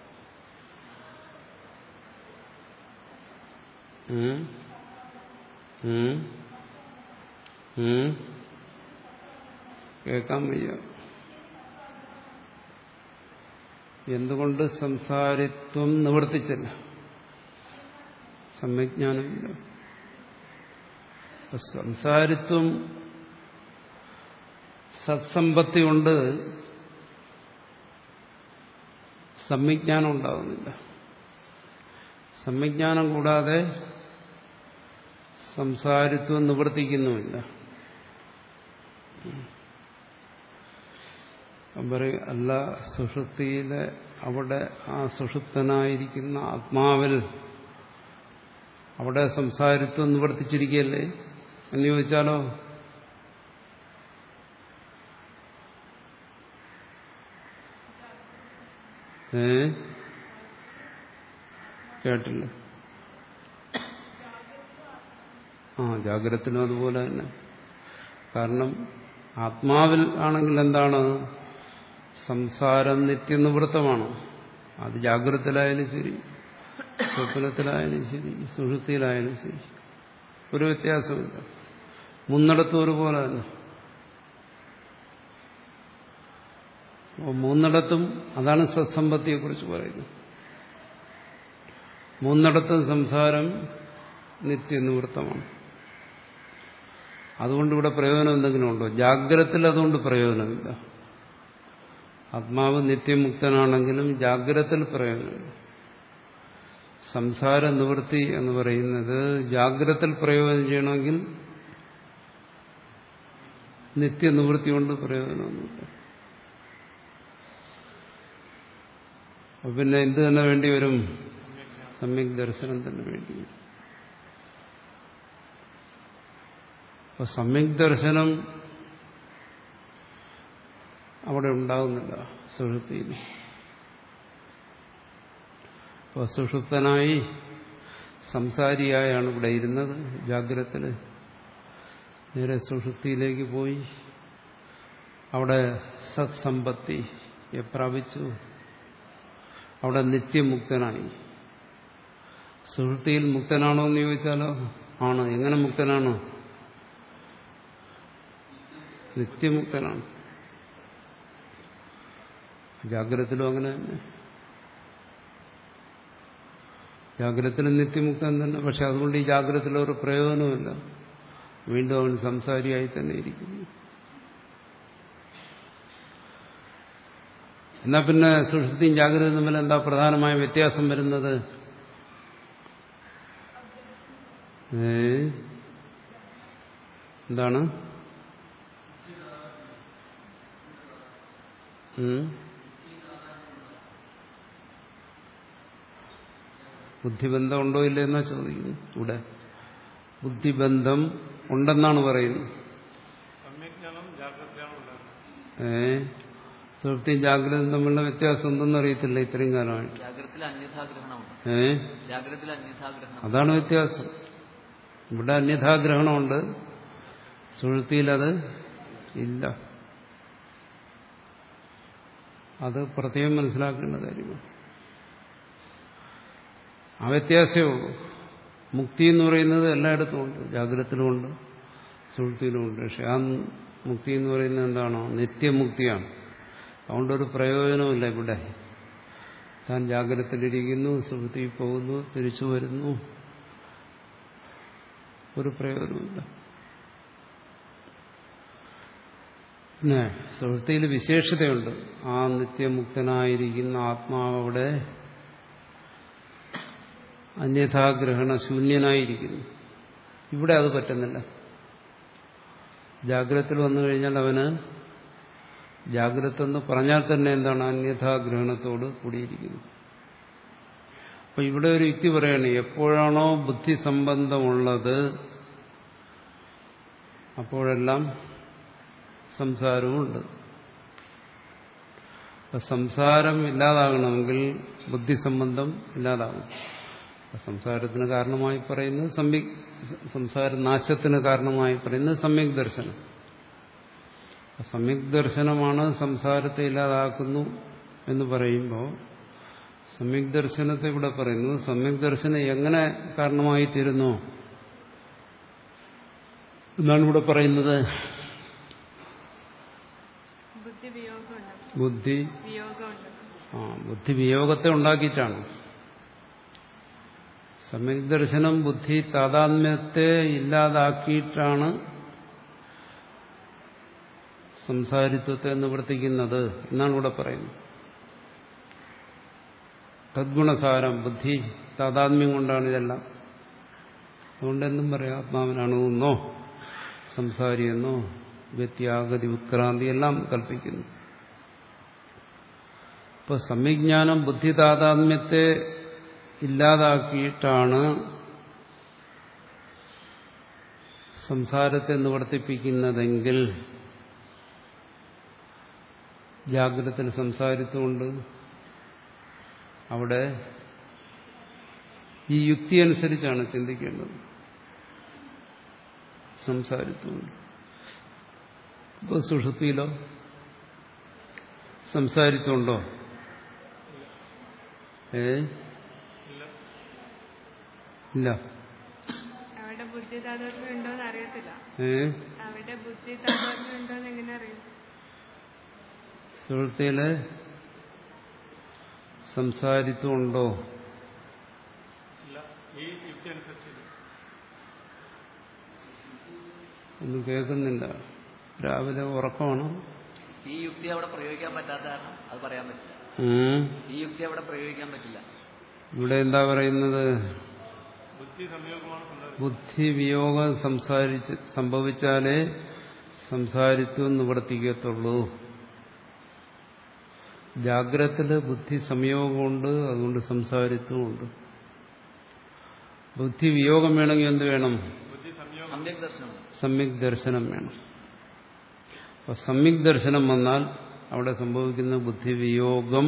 ഉം ഉം ഉം കേൾക്കാൻ വയ്യ. എന്തുകൊണ്ട് സംസാരിത്വം നിവർത്തിച്ചില്ല? സമ്യജ്ഞാനമില്ല. സംസാരിത്വം സത്സമ്പത്തി കൊണ്ട് സമ്യജ്ഞാനം ഉണ്ടാകുന്നില്ല. സമ്യജ്ഞാനം കൂടാതെ സംസാരിത്വം നിവർത്തിക്കുന്നുമില്ല. പറയും അല്ല, സുഷുപ്തിയിലെ അവിടെ ആ സുഷുപ്തനായിരിക്കുന്ന ആത്മാവിൽ അവിടെ സംസാരിത്വം നിവർത്തിച്ചിരിക്കുകയല്ലേ എന്ന് ചോദിച്ചാലോ? ഏ കേട്ടില്ല. ആ ജാഗ്രതത്തിനും അതുപോലെ തന്നെ. കാരണം ആത്മാവിൽ ആണെങ്കിൽ എന്താണ്? സംസാരം നിത്യനിവൃത്തമാണ്. അത് ജാഗ്രതത്തിലായാലും ശരി, സ്വപ്നത്തിലായാലും ശരി, സുഷുപ്തിയിലായാലും ശരി, ഒരു വ്യത്യാസമില്ല. മൂന്നിടത്തും ഒരുപോലെ തന്നെ. മൂന്നിടത്തും അതാണ് സത്സമ്പത്തിയെക്കുറിച്ച് പറയുന്നത്. മൂന്നിടത്തും സംസാരം നിത്യനിവൃത്തമാണ്. അതുകൊണ്ട് ഇവിടെ പ്രയോജനം എന്തെങ്കിലും ഉണ്ടോ? ജാഗ്രതത്തിൽ അതുകൊണ്ട് പ്രയോജനമില്ല. ആത്മാവ് നിത്യമുക്തനാണെങ്കിലും ജാഗ്രതത്തിൽ പ്രയോജനമില്ല. സംസാര നിവൃത്തി എന്ന് പറയുന്നത് ജാഗ്രതത്തിൽ പ്രയോജനം ചെയ്യണമെങ്കിൽ നിത്യനിവൃത്തി കൊണ്ട് പ്രയോജനമൊന്നുമില്ല. അപ്പൊ പിന്നെ എന്ത് തന്നെ വേണ്ടി വരും? സമ്യക് ദർശനം തന്നെ വേണ്ടി വരും. അപ്പൊ സമ്യക് ദർശനം അവിടെ ഉണ്ടാകുന്നില്ല സുഷുപ്തിയിൽ. അപ്പൊ സുഷുപ്തനായി സംസാരിയായാണ് ഇവിടെ ഇരുന്നത്. ജാഗ്രതത്തില് നേരെ സുഷുപ്തിയിലേക്ക് പോയി അവിടെ സത്സമ്പത്തിയെ പ്രാപിച്ചു. അവിടെ നിത്യമുക്തനായി. സുഷുപ്തിയിൽ മുക്തനാണോ എന്ന് ചോദിച്ചാലോ? ആണ്. എങ്ങനെ മുക്തനാണ്? നിത്യമുക്തനാണ്. ജാഗ്രതത്തിലും അങ്ങനെ തന്നെ. ജാഗ്രതത്തിലും നിത്യമുക്തൻ തന്നെ. പക്ഷെ അതുകൊണ്ട് ഈ ജാഗ്രതത്തിൽ ഒരു പ്രയോജനമില്ല. വീണ്ടും അവൻ സംസാരിയായി തന്നെ ഇരിക്കുന്നു. എന്നാ പിന്നെ സുഷുപ്തിയും ജാഗ്രതയും തമ്മിൽ എന്താ പ്രധാനമായ വ്യത്യാസം വരുന്നത്? ഏ എന്താണ്? ബുദ്ധിബന്ധം ഉണ്ടോ ഇല്ല എന്നാ ചോദിക്കുന്നു. ഇവിടെ ബുദ്ധിബന്ധം ഉണ്ടെന്നാണ് പറയുന്നത്. ഏ സുഷുപ്തിയും ജാഗ്രതയും തമ്മിലുള്ള വ്യത്യാസം എന്തെന്ന് അറിയത്തില്ല ഇത്രയും കാലമായിട്ട്. ഏ അതാണ് വ്യത്യാസം. ഇവിടെ അന്യഥാഗ്രഹണമുണ്ട്, സുഷുപ്തിയിൽ അത് ഇല്ല. അത് പ്രത്യേകം മനസ്സിലാക്കേണ്ട കാര്യമാണ്. ആ വ്യത്യാസമേ ഉള്ളൂ. മുക്തി എന്ന് പറയുന്നത് എല്ലായിടത്തും ഉണ്ട്. ജാഗ്രതത്തിലുമുണ്ട്, സുഷുപ്തിയിലുമുണ്ട്. പക്ഷെ ആ മുക്തി എന്ന് പറയുന്നത് എന്താണോ? നിത്യമുക്തിയാണ്. അതുകൊണ്ടൊരു പ്രയോജനമില്ല ഇവിടെ. താൻ ജാഗ്രതത്തിലിരിക്കുന്നു, സുഷുപ്തിയിൽ പോകുന്നു, തിരിച്ചു വരുന്നു, ഒരു പ്രയോജനമില്ല. പിന്നെ സുഹൃത്തിയിൽ വിശേഷതയുണ്ട്. ആ നിത്യമുക്തനായിരിക്കുന്ന ആത്മാവവിടെ അന്യഥാഗ്രഹണ ശൂന്യനായിരിക്കുന്നു. ഇവിടെ അത് പറ്റുന്നില്ല. ജാഗ്രതത്തിൽ വന്നു കഴിഞ്ഞാൽ അവന് ജാഗ്രത എന്ന് പറഞ്ഞാൽ തന്നെ എന്താണ് അന്യഥാഗ്രഹണത്തോട് കൂടിയിരിക്കുന്നു. അപ്പൊ ഇവിടെ ഒരു യുക്തി പറയാണ്, എപ്പോഴാണോ ബുദ്ധി സംബന്ധമുള്ളത് അപ്പോഴെല്ലാം സംസാരവുമുണ്ട്. അപ്പൊ സംസാരം ഇല്ലാതാകണമെങ്കിൽ ബുദ്ധി സംബന്ധം ഇല്ലാതാകും. സംസാരത്തിന് കാരണമായി പറയുന്നത് സമ്യക് സംസാര നാശത്തിന് കാരണമായി പറയുന്നത് സമ്യക് ദർശനം. സമ്യക് ദർശനമാണ് സംസാരത്തെ ഇല്ലാതാക്കുന്നു എന്ന് പറയുമ്പോൾ സമ്യക് ദർശനത്തെ ഇവിടെ പറയുന്നു. സമ്യക് ദർശനം എങ്ങനെ കാരണമായി തീരുന്നു എന്നാണ് ഇവിടെ പറയുന്നത്. ബുദ്ധി ആ ബുദ്ധി വിയോഗത്തെ ഉണ്ടാക്കിയിട്ടാണ്. സമ്യക് ദർശനം ബുദ്ധി താതാത്മ്യത്തെ ഇല്ലാതാക്കിയിട്ടാണ് സംസാരിത്വത്തെ നിവർത്തിക്കുന്നത് എന്നാണ് ഇവിടെ പറയുന്നത്. തദ്ഗുണസാരം ബുദ്ധി താതാത്മ്യം കൊണ്ടാണ് ഇതെല്ലാം. അതുകൊണ്ടെന്നും പറയാം ആത്മാവിനാണെന്നോ സംസാരിയെന്നോ വ്യത്യാഗതി ഉത്ക്രാന്തി എല്ലാം കൽപ്പിക്കുന്നു. ഇപ്പൊ സമ്യജ്ഞാനം ബുദ്ധി താതാത്മ്യത്തെ ഇല്ലാതാക്കിയിട്ടാണ് സംസാരത്തെ നിവർത്തിപ്പിക്കുന്നതെങ്കിൽ ജാഗ്രതത്തിൽ സംസാരിത്തുകൊണ്ട് അവിടെ ഈ യുക്തി അനുസരിച്ചാണ് ചിന്തിക്കേണ്ടത്. സംസാരിത്തുകൊണ്ട് ഇപ്പോൾ സുഷുപ്തിയിലോ സംസാരിത്തുണ്ടോ? ഏ ഇല്ല. അവിടെ ബുദ്ധി താതാത്മ്യം ഉണ്ടോന്ന് അറിയത്തില്ല. ഏ അവിടെ ബുദ്ധി താതാത്മ്യം ഉണ്ടോന്ന് എങ്ങനെ അറിയും? സുഹൃത്തിയില് സംസാരിത്തുണ്ടോ? ഒന്നും കേൾക്കുന്നില്ല. രാവിലെ ഉറക്കമാണ്. ഈ യുക്തി അവിടെ പ്രയോഗിക്കാൻ പറ്റാത്ത കാരണം അത് പറയാൻ പറ്റില്ല. ഈ യുക്തി അവിടെ പ്രയോഗിക്കാൻ പറ്റില്ല. ഇവിടെ എന്താ പറയുന്നത്? ബുദ്ധി വിയോഗം സംസാരിച്ച് സംഭവിച്ചാലേ സംസാരിത്വം നിവർത്തിക്കത്തുള്ളൂ. ജാഗ്രതത്തില് ബുദ്ധി സംയോഗമുണ്ട്, അതുകൊണ്ട് സംസാരിത്വമുണ്ട്. ബുദ്ധി വിയോഗം വേണമെങ്കിൽ എന്ത് വേണം? സമ്യക് ദർശനം വേണം. അപ്പൊ സമ്യക് ദർശനം വന്നാൽ അവിടെ സംഭവിക്കുന്ന ബുദ്ധിവിയോഗം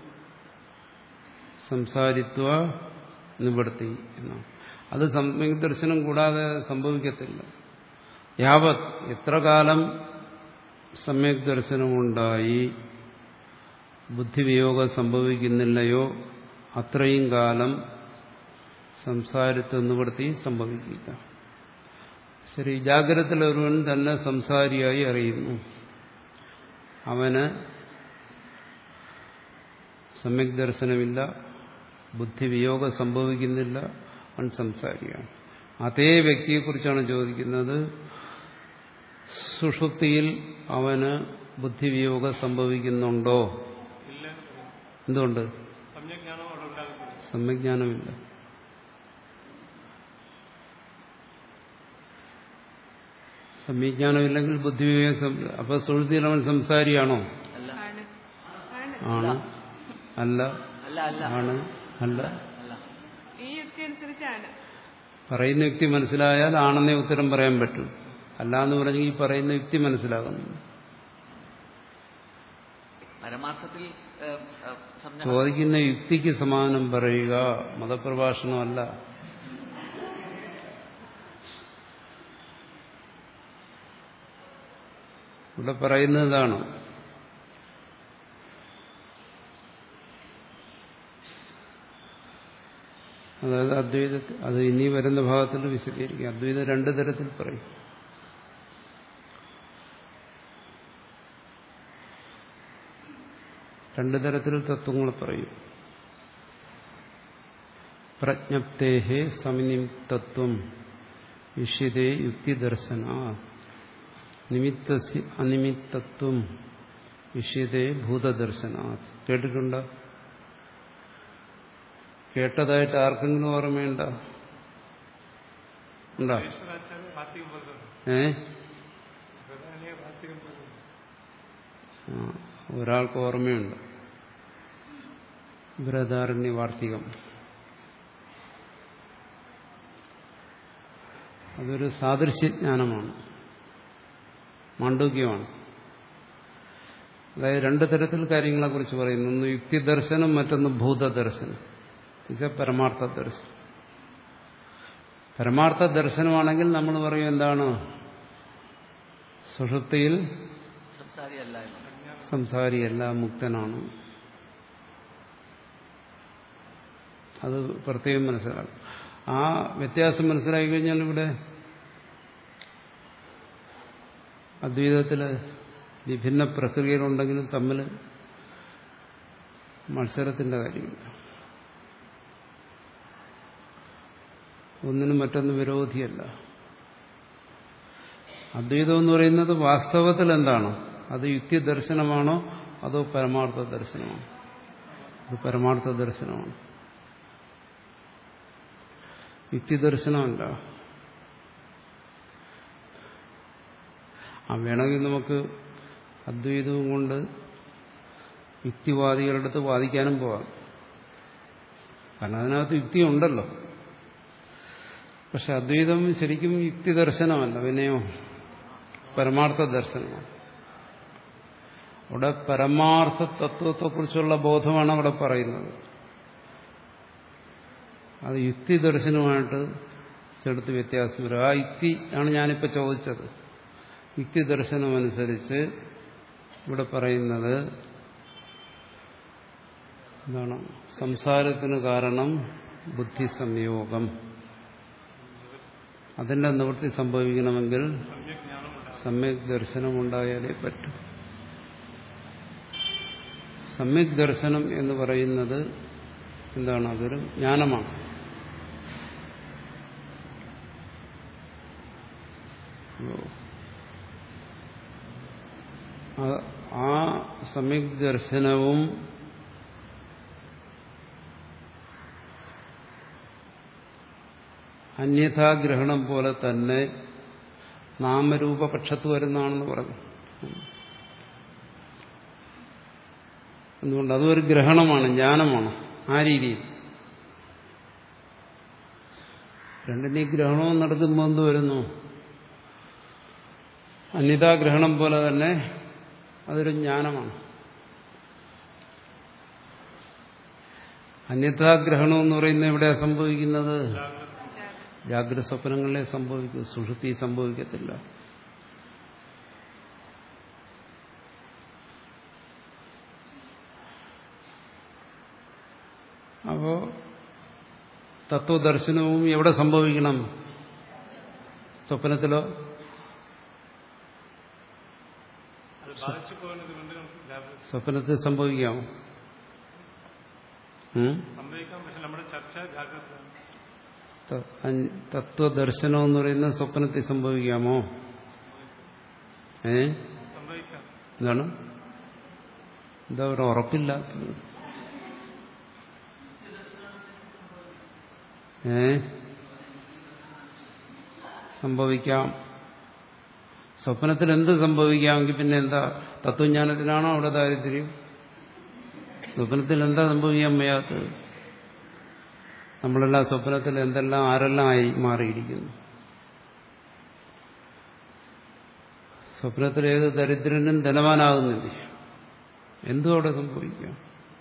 സംസാരിത്വ നിവർത്തി എന്നാണ്. അത് സമ്യക് ദർശനം കൂടാതെ സംഭവിക്കത്തില്ല. യാവത് എത്ര കാലം സമ്യക് ദർശനമുണ്ടായി ബുദ്ധിവിയോഗം സംഭവിക്കുന്നില്ലയോ അത്രയും കാലം സംസാരിത്വ നിവർത്തി സംഭവിക്കില്ല. ശരി, ജാഗ്രതത്തിൽ ഒരുവൻ തന്നെ സംസാരിയായി അറിയുന്നു. അവന് സമ്യക് ദർശനമില്ല, ബുദ്ധിവിയോഗം സംഭവിക്കുന്നില്ല, അവൻ സംസാരിയാണ്. അതേ വ്യക്തിയെക്കുറിച്ചാണ് ചോദിക്കുന്നത്. സുഷുപ്തിയിൽ അവന് ബുദ്ധിവിയോഗം സംഭവിക്കുന്നുണ്ടോ? എന്തുകൊണ്ട്? സമ്യജ്ഞാനമില്ല. സമ്യജ്ഞാനമില്ലെങ്കിൽ ബുദ്ധിവിവേകം. അപ്പൊ സുഷുപ്തിയിൽ അവൻ സംസാരിയാണോ? ആണ്. അല്ല. ആണ്. അല്ല. പറയുന്ന യുക്തി മനസ്സിലായാൽ ആണെന്നേ ഉത്തരം പറയാൻ പറ്റും. അല്ല എന്ന് പറഞ്ഞെങ്കിൽ ഈ പറയുന്ന യുക്തി മനസ്സിലാകുന്നു. ചോദിക്കുന്ന യുക്തിക്ക് സമാനം പറയുക, മതപ്രഭാഷണമല്ല. ഇവിടെ പറയുന്നതാണ്. അതായത് അദ്വൈതത്തിൽ, അത് ഇനി വരുന്ന ഭാഗത്തിൽ വിശദീകരിക്കും. അദ്വൈതം രണ്ടു തരത്തിൽ പറയും. രണ്ടു തരത്തിൽ തത്വങ്ങൾ പറയും. പ്രജ്ഞപ്തേഹേ സമിനിമിത്തത്വം വിഷ്യതേ യുക്തിദർശന നിമിത്തസ്യ അനിമിത്തത്വം വിഷയത്തെ ഭൂതദർശനാത്. കേട്ടിട്ടുണ്ടോ? കേട്ടതായിട്ട് ആർക്കെങ്കിലും ഓർമ്മയുണ്ട? ഉണ്ടോ? ഏ ഒരാൾക്ക് ഓർമ്മയുണ്ട്. ബൃഹദാരണ്യ വാർത്തികം. അതൊരു സാദൃശ്യജ്ഞാനമാണ്, മാണ്ഡൂക്യമാണ്. അതായത് രണ്ടു തരത്തിൽ കാര്യങ്ങളെ കുറിച്ച് പറയുന്നു. ഒന്ന് യുക്തിദർശനം, മറ്റൊന്ന് ഭൂതദർശനം. എന്നുവെച്ചാൽ പരമാർത്ഥ ദർശനം. പരമാർത്ഥ ദർശനമാണെങ്കിൽ നമ്മൾ പറയും എന്താണ്? സുഷുപ്തിയിൽ സംസാരിയല്ല, മുക്തനാണ്. അത് പ്രത്യേകം മനസ്സിലാക്കും. ആ വ്യത്യാസം മനസ്സിലാക്കി കഴിഞ്ഞാൽ ഇവിടെ അദ്വൈതത്തില് വിഭിന്ന പ്രക്രിയകളുണ്ടെങ്കിലും തമ്മിൽ മത്സരത്തിന്റെ കാര്യമില്ല. ഒന്നിനും മറ്റൊന്ന് വിരോധിയല്ല. അദ്വൈതം എന്ന് പറയുന്നത് വാസ്തവത്തിൽ എന്താണ്? അത് യുക്തി ദർശനമാണോ അതോ പരമാർത്ഥ ദർശനമാണോ? അത് പരമാർത്ഥ ദർശനമാണ്, യുക്തി ദർശനമല്ല. ആ വേണമെങ്കിൽ നമുക്ക് അദ്വൈതവും കൊണ്ട് യുക്തിവാദികളുടെ അടുത്ത് വാദിക്കാനും പോവാം, കാരണം അതിനകത്ത് യുക്തി ഉണ്ടല്ലോ. പക്ഷെ അദ്വൈതം ശരിക്കും യുക്തി ദർശനമല്ല, പിന്നെയോ പരമാർത്ഥ ദർശനമാണ്. അവിടെ പരമാർത്ഥ തത്വത്തെക്കുറിച്ചുള്ള ബോധമാണ് അവിടെ പറയുന്നത്. അത് യുക്തി ദർശനമായിട്ട് ചെടുത്ത് വ്യത്യാസം വരും. ആ യുക്തി ആണ് ഞാനിപ്പോൾ ചോദിച്ചത്. യുക്തി ദർശനമനുസരിച്ച് ഇവിടെ പറയുന്നത് എന്താണ്? സംസാരത്തിന് കാരണം ബുദ്ധി സംയോഗം. അതിന്റെ നിവൃത്തി സംഭവിക്കണമെങ്കിൽ സമ്യക് ദർശനം ഉണ്ടായാലേ പറ്റും. സമ്യക് ദർശനം എന്ന് പറയുന്നത് എന്താണ്? അതൊരു ജ്ഞാനമാണ്. ആ സമ്യക് ദർശനവും അന്യഥാഗ്രഹണം പോലെ തന്നെ നാമരൂപപക്ഷത്ത് വരുന്നതാണെന്ന് പറഞ്ഞു. എന്തുകൊണ്ട്? അതൊരു ഗ്രഹണമാണ്, ജ്ഞാനമാണ്. ആ രീതിയിൽ രണ്ടിനെയും ഗ്രഹണവും നടത്തുമ്പോൾ എന്ത് വരുന്നു? അന്യഥാഗ്രഹണം പോലെ തന്നെ അതൊരു ജ്ഞാനമാണ്. അന്യഥാഗ്രഹണം എന്ന് പറയുന്നത് എവിടെയാണ് സംഭവിക്കുന്നത്? ജാഗ്രത സ്വപ്നങ്ങളിലെ സംഭവിക്കും, സുഷുപ്തി സംഭവിക്കത്തില്ല. അപ്പോ തത്വദർശനവും എവിടെ സംഭവിക്കണം? സ്വപ്നത്തിലോ? സ്വപ്നത്തിൽ സംഭവിക്കാമോ? തത്വദർശനം എന്ന് പറയുന്നത് സ്വപ്നത്തിൽ സംഭവിക്കാമോ? ഏ എന്താണ്? എന്താ ഒരു ഉറപ്പില്ല? ഏ സംഭവിക്കാം. സ്വപ്നത്തിൽ എന്ത് സംഭവിക്കാമെങ്കിൽ പിന്നെ എന്താ? തത്വജ്ഞാനത്തിനാണോ അവിടെ ദാരിദ്ര്യം? സ്വപ്നത്തിൽ എന്താ സംഭവിക്കാൻ വയ്യാത്തത്? നമ്മളെല്ലാം സ്വപ്നത്തിൽ എന്തെല്ലാം ആരെല്ലാം ആയി മാറിയിരിക്കുന്നു. സ്വപ്നത്തിൽ ഏത് ദരിദ്രനും ധനവാനാകുന്നില്ലേ? എന്തും അവിടെ സംഭവിക്കാം.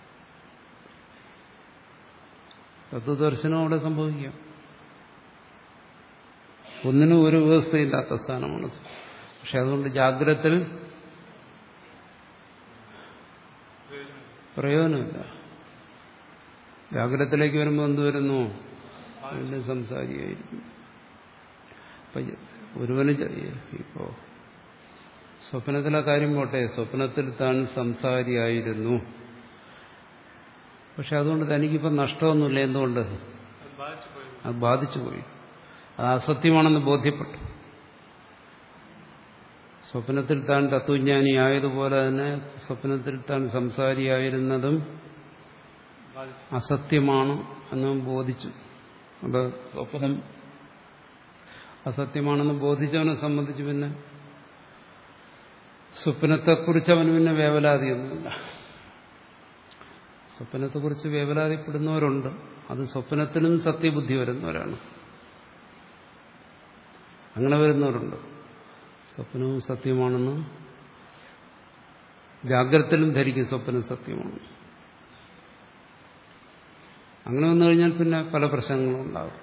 തത്വദർശനം അവിടെ സംഭവിക്കാം. ഒന്നിനും ഒരു വ്യവസ്ഥയില്ലാത്ത സ്ഥാനമാണ്. പക്ഷെ അതുകൊണ്ട് ജാഗ്രതത്തിൽ പ്രയോജനമില്ല. ജാഗ്രതത്തിലേക്ക് വരുമ്പോൾ എന്ത് വരുന്നു? അതിന്റെ സംസാരിയായിരിക്കും. അപ്പൊ ഒരുവന് ഇപ്പോ സ്വപ്നത്തിലെ കാര്യം പോട്ടെ, സ്വപ്നത്തിൽ താൻ സംസാരിയായിരുന്നു. പക്ഷെ അതുകൊണ്ട് തനിക്കിപ്പം നഷ്ടമൊന്നുമില്ല. എന്തുകൊണ്ട്? അത് ബാധിച്ചു പോയി. അത് അസത്യമാണെന്ന് ബോധ്യപ്പെട്ടു. സ്വപ്നത്തിൽ താൻ തത്വജ്ഞാനിയായതുപോലെ തന്നെ സ്വപ്നത്തിൽ താൻ സംസാരിയായിരുന്നതും അസത്യമാണ് എന്ന് ബോധിച്ചു. അത് സ്വപ്നം അസത്യമാണെന്ന് ബോധിച്ചവനെ സംബന്ധിച്ച് പിന്നെ സ്വപ്നത്തെക്കുറിച്ച് അവന് പിന്നെ വേവലാതിയൊന്നുമില്ല. സ്വപ്നത്തെക്കുറിച്ച് വേവലാതിപ്പെടുന്നവരുണ്ട്. അത് സ്വപ്നത്തിനും സത്യബുദ്ധി വരുന്നവരാണ്. അങ്ങനെ വരുന്നവരുണ്ട്. സ്വപ്നവും സത്യമാണെന്ന് ജാഗ്രതയിലും ധരിക്കും സ്വപ്നം സത്യമാണ്. അങ്ങനെ വന്നു കഴിഞ്ഞാൽ പിന്നെ പല പ്രശ്നങ്ങളും ഉണ്ടാകും.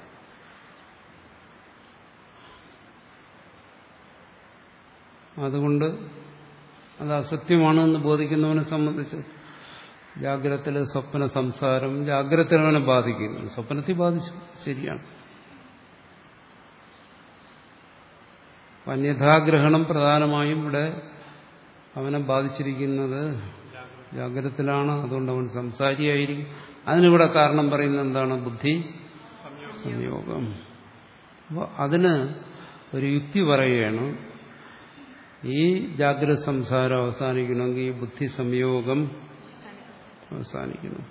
അതുകൊണ്ട് അത് അസത്യമാണെന്ന് ബോധിക്കുന്നവനെ സംബന്ധിച്ച് ജാഗ്രതത്തിലെ സ്വപ്ന സംസാരം ജാഗ്രതയിൽ അവനെ ബാധിക്കുന്നു. സ്വപ്നത്തിൽ ബാധിച്ചു, ശരിയാണ്. അന്യഥാഗ്രഹണം പ്രധാനമായും ഇവിടെ അവനെ ബാധിച്ചിരിക്കുന്നത് ജാഗ്രതത്തിലാണ്. അതുകൊണ്ട് അവൻ സംസാരിയായിരിക്കും. അതിനിവിടെ കാരണം പറയുന്നത് എന്താണ്? ബുദ്ധി സംയോഗം. അപ്പോൾ അതിന് ഒരു യുക്തി പറയുകയാണ്. ഈ ജാഗ്രത സംസാരം അവസാനിക്കണമെങ്കിൽ ഈ ബുദ്ധി സംയോഗം അവസാനിക്കണം.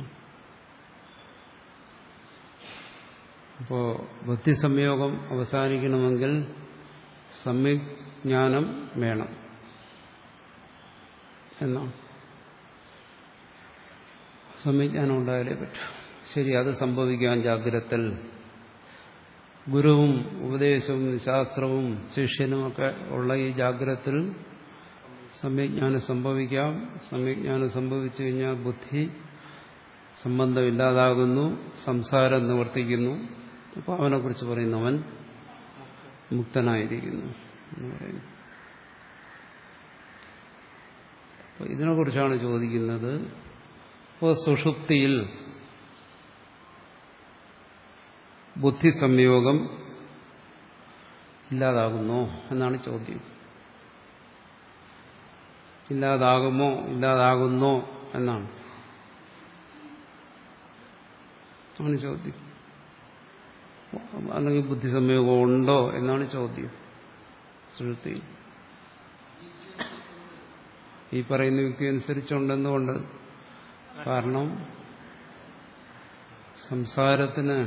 അപ്പോ ബുദ്ധി സംയോഗം അവസാനിക്കണമെങ്കിൽ സമ്യക് ജ്ഞാനം വേണം എന്നാണ്. സമ്യജ്ഞാനം ഉണ്ടായാലേ പറ്റൂ. ശരി, അത് സംഭവിക്കാൻ ജാഗ്രതത്തിൽ ഗുരുവും ഉപദേശവും ശാസ്ത്രവും ശിഷ്യനുമൊക്കെ ഉള്ള ഈ ജാഗ്രതത്തിൽ സമ്യജ്ഞാനം സംഭവിക്കാം. സമ്യജ്ഞാനം സംഭവിച്ചു കഴിഞ്ഞാൽ ബുദ്ധി സംബന്ധമില്ലാതാകുന്നു, സംസാരം നിവർത്തിക്കുന്നു. അപ്പോൾ അവനെക്കുറിച്ച് പറയുന്നു അവൻ മുക്തനായിരിക്കുന്നു എന്ന് പറയുന്നു. അപ്പോൾ ഇതിനെക്കുറിച്ചാണ് ചോദിക്കുന്നത്. ഇപ്പോൾ സുഷുപ്തിയിൽ ബുദ്ധി സംയോഗം ഇല്ലാതാകുന്നോ എന്നാണ് ചോദ്യം. ഇല്ലാതാകുമോ ഇല്ലാതാകുന്നോ എന്നാണ് ആണ് ചോദ്യം. അല്ലെങ്കിൽ ബുദ്ധി സംയോഗം ഉണ്ടോ എന്നാണ് ചോദ്യം. സുഷുപ്തിയിൽ ഈ പറയുന്ന വ്യക്തി അനുസരിച്ചുണ്ടെന്നുകൊണ്ട്, കാരണം സംസാരത്തിന്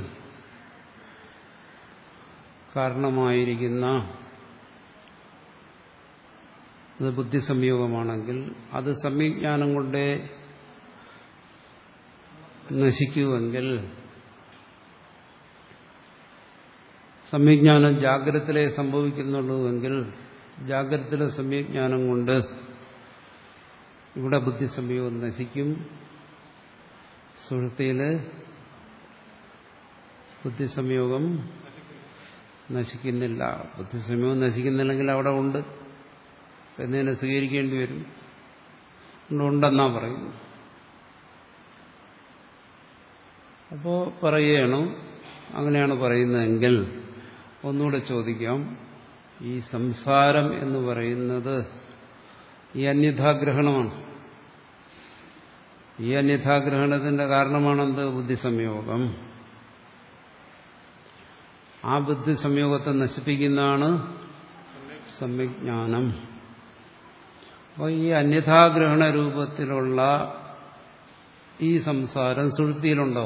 കാരണമായിരിക്കുന്ന അത് ബുദ്ധി സംയോഗമാണെങ്കിൽ അത് സമ്യജ്ഞാനം കൊണ്ടേ നശിക്കുമെങ്കിൽ സമ്യജ്ഞാനം ജാഗ്രതത്തിലേ സംഭവിക്കുന്നുള്ളൂവെങ്കിൽ ജാഗ്രതത്തിലെ സമ്യജ്ഞാനം കൊണ്ട് ഇവിടെ ബുദ്ധി സംയോഗം നശിക്കും. സുഷുപ്തിയില് ബുദ്ധി സംയോഗം നശിക്കുന്നില്ല. ബുദ്ധി സംയോഗം നശിക്കുന്നില്ലെങ്കിൽ അവിടെ ഉണ്ട് എന്നതിനെ സ്വീകരിക്കേണ്ടി വരും. ഉണ്ടെന്നാ പറയുന്നു. അപ്പോ പറയുകയാണ്, അങ്ങനെയാണ് പറയുന്നതെങ്കിൽ ഒന്നുകൂടെ ചോദിക്കാം. ഈ സംസാരം എന്ന് പറയുന്നത് ഈ അന്യഥാഗ്രഹണമാണ്. ഈ അന്യഥാഗ്രഹണത്തിന്റെ കാരണമാണെന്ത്? ബുദ്ധി സംയോഗം. ആ ബുദ്ധി സംയോഗത്തെ നശിപ്പിക്കുന്നതാണ് സമ്യജ്ഞാനം. അപ്പോൾ ഈ അന്യഥാഗ്രഹണ രൂപത്തിലുള്ള ഈ സംസാരം സുഷുപ്തിയിലുണ്ടോ?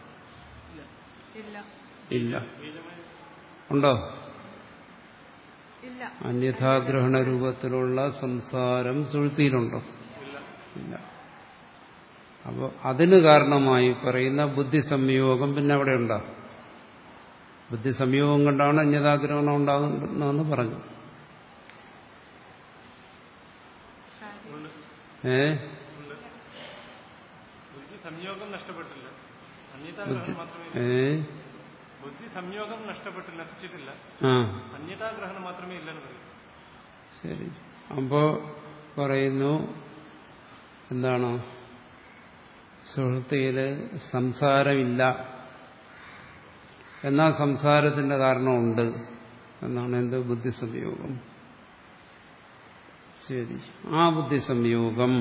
ഇല്ല. ഉണ്ടോ? അന്യഥാഗ്രഹണ രൂപത്തിലുള്ള സംസാരം സുഷുപ്തിയിലുണ്ടോ? ഇല്ല. അപ്പോൾ അതിന് കാരണമായി പറയുന്ന ബുദ്ധി സംയോഗം പിന്നെ അവിടെ ഉണ്ടോ? ബുദ്ധി സംയോഗം കൊണ്ടാണ് അന്യഥാഗ്രഹണം ഉണ്ടാകുന്നതെന്ന് പറഞ്ഞു. ഏ സംയോഗം നഷ്ടപ്പെട്ടില്ല, ഏ ബുദ്ധി സംയോഗം നഷ്ടപ്പെട്ടില്ല, നശിച്ചിട്ടില്ല. അന്യഥാഗ്രഹണം മാത്രമേ ഇല്ലെന്ന് പറയും. ശരി. അപ്പോ പറയുന്നു എന്താണ്? സുഷുപ്തിയില് സംസാരമില്ല, എന്നാൽ സംസാരത്തിന്റെ കാരണമുണ്ട് എന്നാണ്. എന്ത്? ബുദ്ധി സംയോഗം. ശരി. ആ ബുദ്ധി സംയോഗം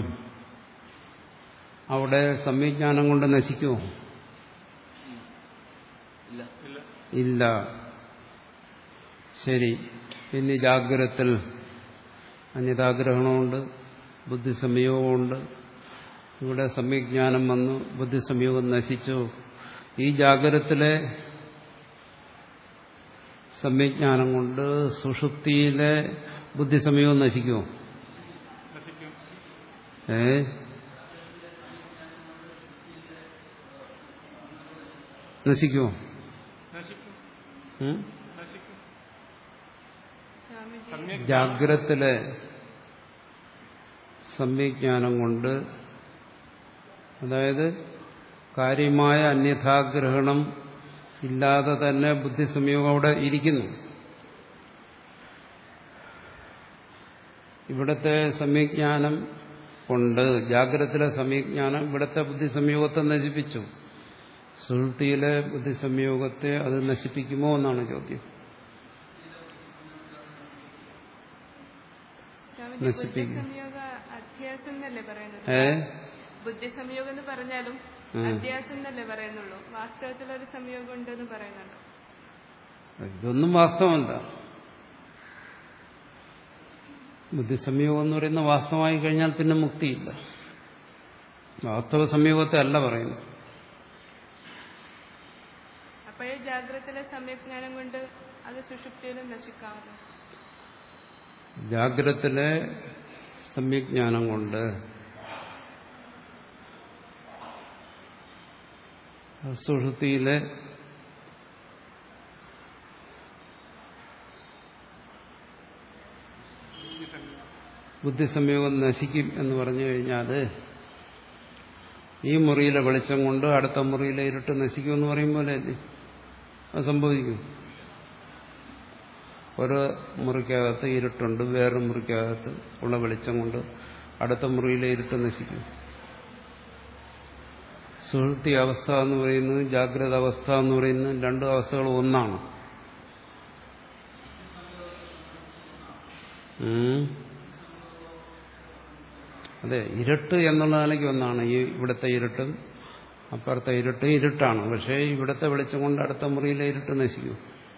അവിടെ സമ്യജ്ഞാനം കൊണ്ട് നശിക്കുമോ? ഇല്ല. ശരി. ഇനി ജാഗ്രതത്തിൽ അന്യതാഗ്രഹണമുണ്ട്, ബുദ്ധിസംയോഗമുണ്ട്. ഇവിടെ സമ്യജ്ഞാനം വന്നു, ബുദ്ധിസംയോഗം നശിച്ചു. ഈ ജാഗ്രതത്തിലെ സമ്യജ്ഞാനം കൊണ്ട് സുഷുപ്തിയിലെ ബുദ്ധിസംയോഗം നശിക്കുമോ? ഏ നശിക്കുമോ? ജാഗ്രതത്തിലെ സമ്യജ്ഞാനം കൊണ്ട്, അതായത് കാര്യമായ അന്യഥാഗ്രഹണം ഇല്ലാതെ തന്നെ ബുദ്ധിസംയോഗം അവിടെ ഇരിക്കുന്നു. ഇവിടത്തെ സമ്യജ്ഞാനം കൊണ്ട്, ജാഗ്രതത്തിലെ സമ്യജ്ഞാനം ഇവിടത്തെ ബുദ്ധിസംയോഗത്തെ നശിപ്പിച്ചു. സുഷുപ്തിയിലെ ബുദ്ധിസംയോഗത്തെ അത് നശിപ്പിക്കുമോ എന്നാണ് ചോദ്യം. നശിപ്പിക്കും. ഏ ബുദ്ധിസംയോഗം എന്ന് പറഞ്ഞാലും അധ്യാസം എന്നല്ലേ പറയുന്നുള്ളൂ. വാസ്തവത്തിലൊരു സംയോഗം ഉണ്ടെന്ന് പറയുന്നുണ്ടോ? ഇതൊന്നും വാസ്തവമല്ല. ബുദ്ധിസംയോഗം എന്ന് പറയുന്ന വാസ്തവമായി കഴിഞ്ഞാൽ പിന്നെ മുക്തിയില്ല. വാസ്തവ സംയോഗത്തെ അല്ല പറയുന്നത്. അപ്പോഴേ ജാഗ്രതത്തിലെ സമ്യജ്ഞാനം കൊണ്ട് അത് സുഷുപ്തിയിലും നശിക്കാമല്ലോ. ജാഗ്രതത്തിലെ സമ്യജ്ഞാനം കൊണ്ട് സുഷുപ്തിയിലെ ബുദ്ധിസംയോഗം നശിക്കും എന്ന് പറഞ്ഞു കഴിഞ്ഞാൽ ഈ മുറിയിലെ വെളിച്ചം കൊണ്ട് അടുത്ത മുറിയിലെ ഇരുട്ട് നശിക്കുമെന്ന് പറയും പോലെ അല്ലേ അത് സംഭവിക്കും. ഒരു മുറിക്കകത്ത് ഇരുട്ടുണ്ട്, വേറൊരു മുറിക്കകത്ത് ഉള്ള വെളിച്ചം കൊണ്ട് അടുത്ത മുറിയിലെ ഇരുട്ട് നശിക്കും. സുഷുപ്തി അവസ്ഥ എന്ന് പറയുന്നത് ജാഗ്രത അവസ്ഥ എന്ന് പറയുന്നത് രണ്ടു അവസ്ഥകൾ ഒന്നാണ്. അതെ, ഇരുട്ട് എന്നുള്ള നിലയ്ക്ക് ഒന്നാണ്. ഈ ഇവിടുത്തെ ഇരുട്ടും അപ്പുറത്തെ ഇരുട്ട് ഇരുട്ടാണ്. പക്ഷേ ഇവിടുത്തെ വെളിച്ചം കൊണ്ട് അടുത്ത മുറിയിലെ ഇരുട്ട് നശിക്കും.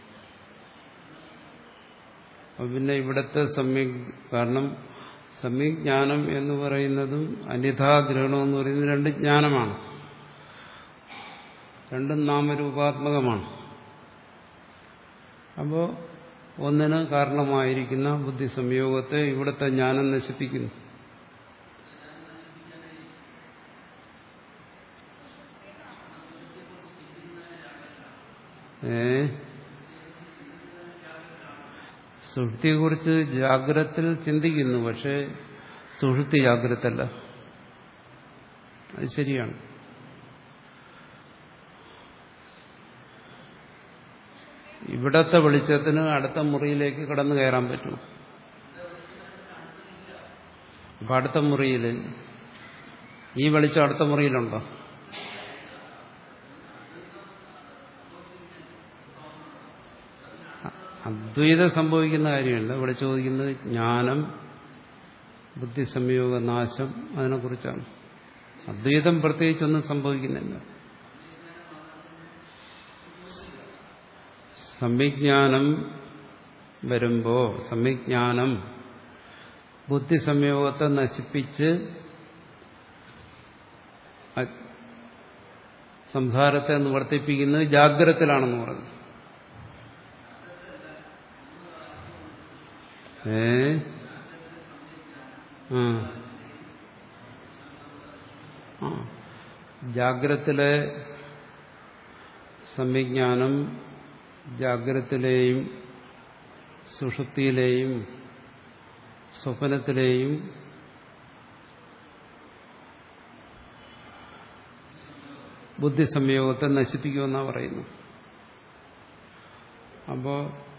അപ്പൊ പിന്നെ ഇവിടുത്തെ സമ്യക് കാരണം സമ്യജ്ഞാനം എന്ന് പറയുന്നതും അന്യഥാഗ്രഹണം എന്ന് പറയുന്നത് രണ്ട് ജ്ഞാനമാണ്. രണ്ടും നാമരൂപാത്മകമാണ്. അപ്പോൾ ഒന്നിന് കാരണമായിരിക്കുന്ന ബുദ്ധി സംയോഗത്തെ ഇവിടുത്തെ ജ്ഞാനം നശിപ്പിക്കുന്നു. ഏ സുഷുപ്തിയെക്കുറിച്ച് ജാഗ്രതത്തിൽ ചിന്തിക്കുന്നു, പക്ഷേ സുഷുപ്തി ജാഗ്രതല്ല. അത് ശരിയാണ്. ഇവിടത്തെ വെളിച്ചത്തിന് അടുത്ത മുറിയിലേക്ക് കടന്നു കയറാൻ പറ്റും. അപ്പൊ അടുത്ത മുറിയിൽ ഈ വെളിച്ചം അടുത്ത മുറിയിലുണ്ടോ? അദ്വൈതം സംഭവിക്കുന്ന കാര്യമല്ല. ഇവിടെ ചോദിക്കുന്നത് ജ്ഞാനം, ബുദ്ധിസംയോഗ നാശം, അതിനെക്കുറിച്ചാണ്. അദ്വൈതം പ്രത്യേകിച്ചൊന്നും സംഭവിക്കുന്നില്ല. സമ്യജ്ഞാനം വരുമ്പോ സമ്യജ്ഞാനം ബുദ്ധിസംയോഗത്തെ നശിപ്പിച്ച് സംസാരത്തെ നിവർത്തിപ്പിക്കുന്നത് ജാഗ്രതത്തിലാണെന്ന് പറഞ്ഞു. ഏ ആ ജാഗ്രതത്തിലെ സമ്യജ്ഞാനം ജാഗ്രതത്തിലെയും സുഷുപ്തിയിലെയും സ്വപ്നത്തിലെയും ബുദ്ധിസംയോഗത്തെ നശിപ്പിക്കുമെന്നാണ് പറയുന്നു. അപ്പോ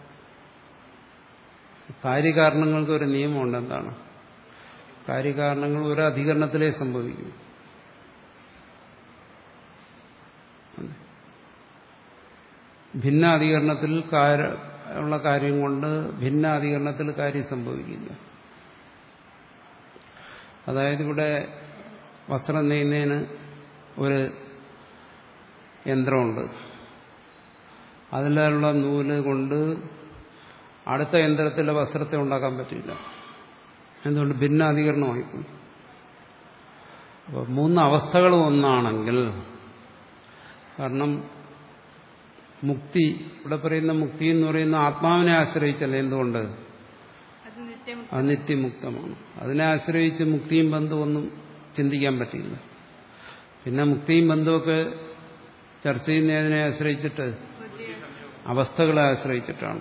കാര്യകാരണങ്ങൾക്ക് ഒരു നിയമമുണ്ട്. എന്താണ്? കാര്യകാരണങ്ങൾ ഒരു അധികരണത്തിലേ സംഭവിക്കും. ഭിന്നാധികരണത്തിൽ ഉള്ള കാര്യം കൊണ്ട് ഭിന്നാധികരണത്തിൽ കാര്യം സംഭവിക്കില്ല. അതായത് ഇവിടെ വസ്ത്രം നെയ്യുന്നതിന് ഒരു യന്ത്രമുണ്ട്. അതിലുള്ള നൂല് കൊണ്ട് അടുത്ത യന്ത്രത്തിലെ വസ്ത്രത്തെ ഉണ്ടാക്കാൻ പറ്റില്ല. എന്തുകൊണ്ട് ഭിന്നാധികരണമായിപ്പോയി. അപ്പോൾ മൂന്ന് അവസ്ഥകളും ഒന്നാണെങ്കിൽ, കാരണം മുക്തി, ഇവിടെ പറയുന്ന മുക്തി എന്ന് പറയുന്ന ആത്മാവിനെ ആശ്രയിച്ചല്ല. എന്തുകൊണ്ട്? അത് നിത്യമുക്തമാണ്. അതിനെ ആശ്രയിച്ച് മുക്തിയും ബന്ധവും ഒന്നും ചിന്തിക്കാൻ പറ്റില്ല. പിന്നെ മുക്തിയും ബന്ധമൊക്കെ ചർച്ച ചെയ്യുന്നതിനെ ആശ്രയിച്ചിട്ട്, അവസ്ഥകളെ ആശ്രയിച്ചിട്ടാണ്.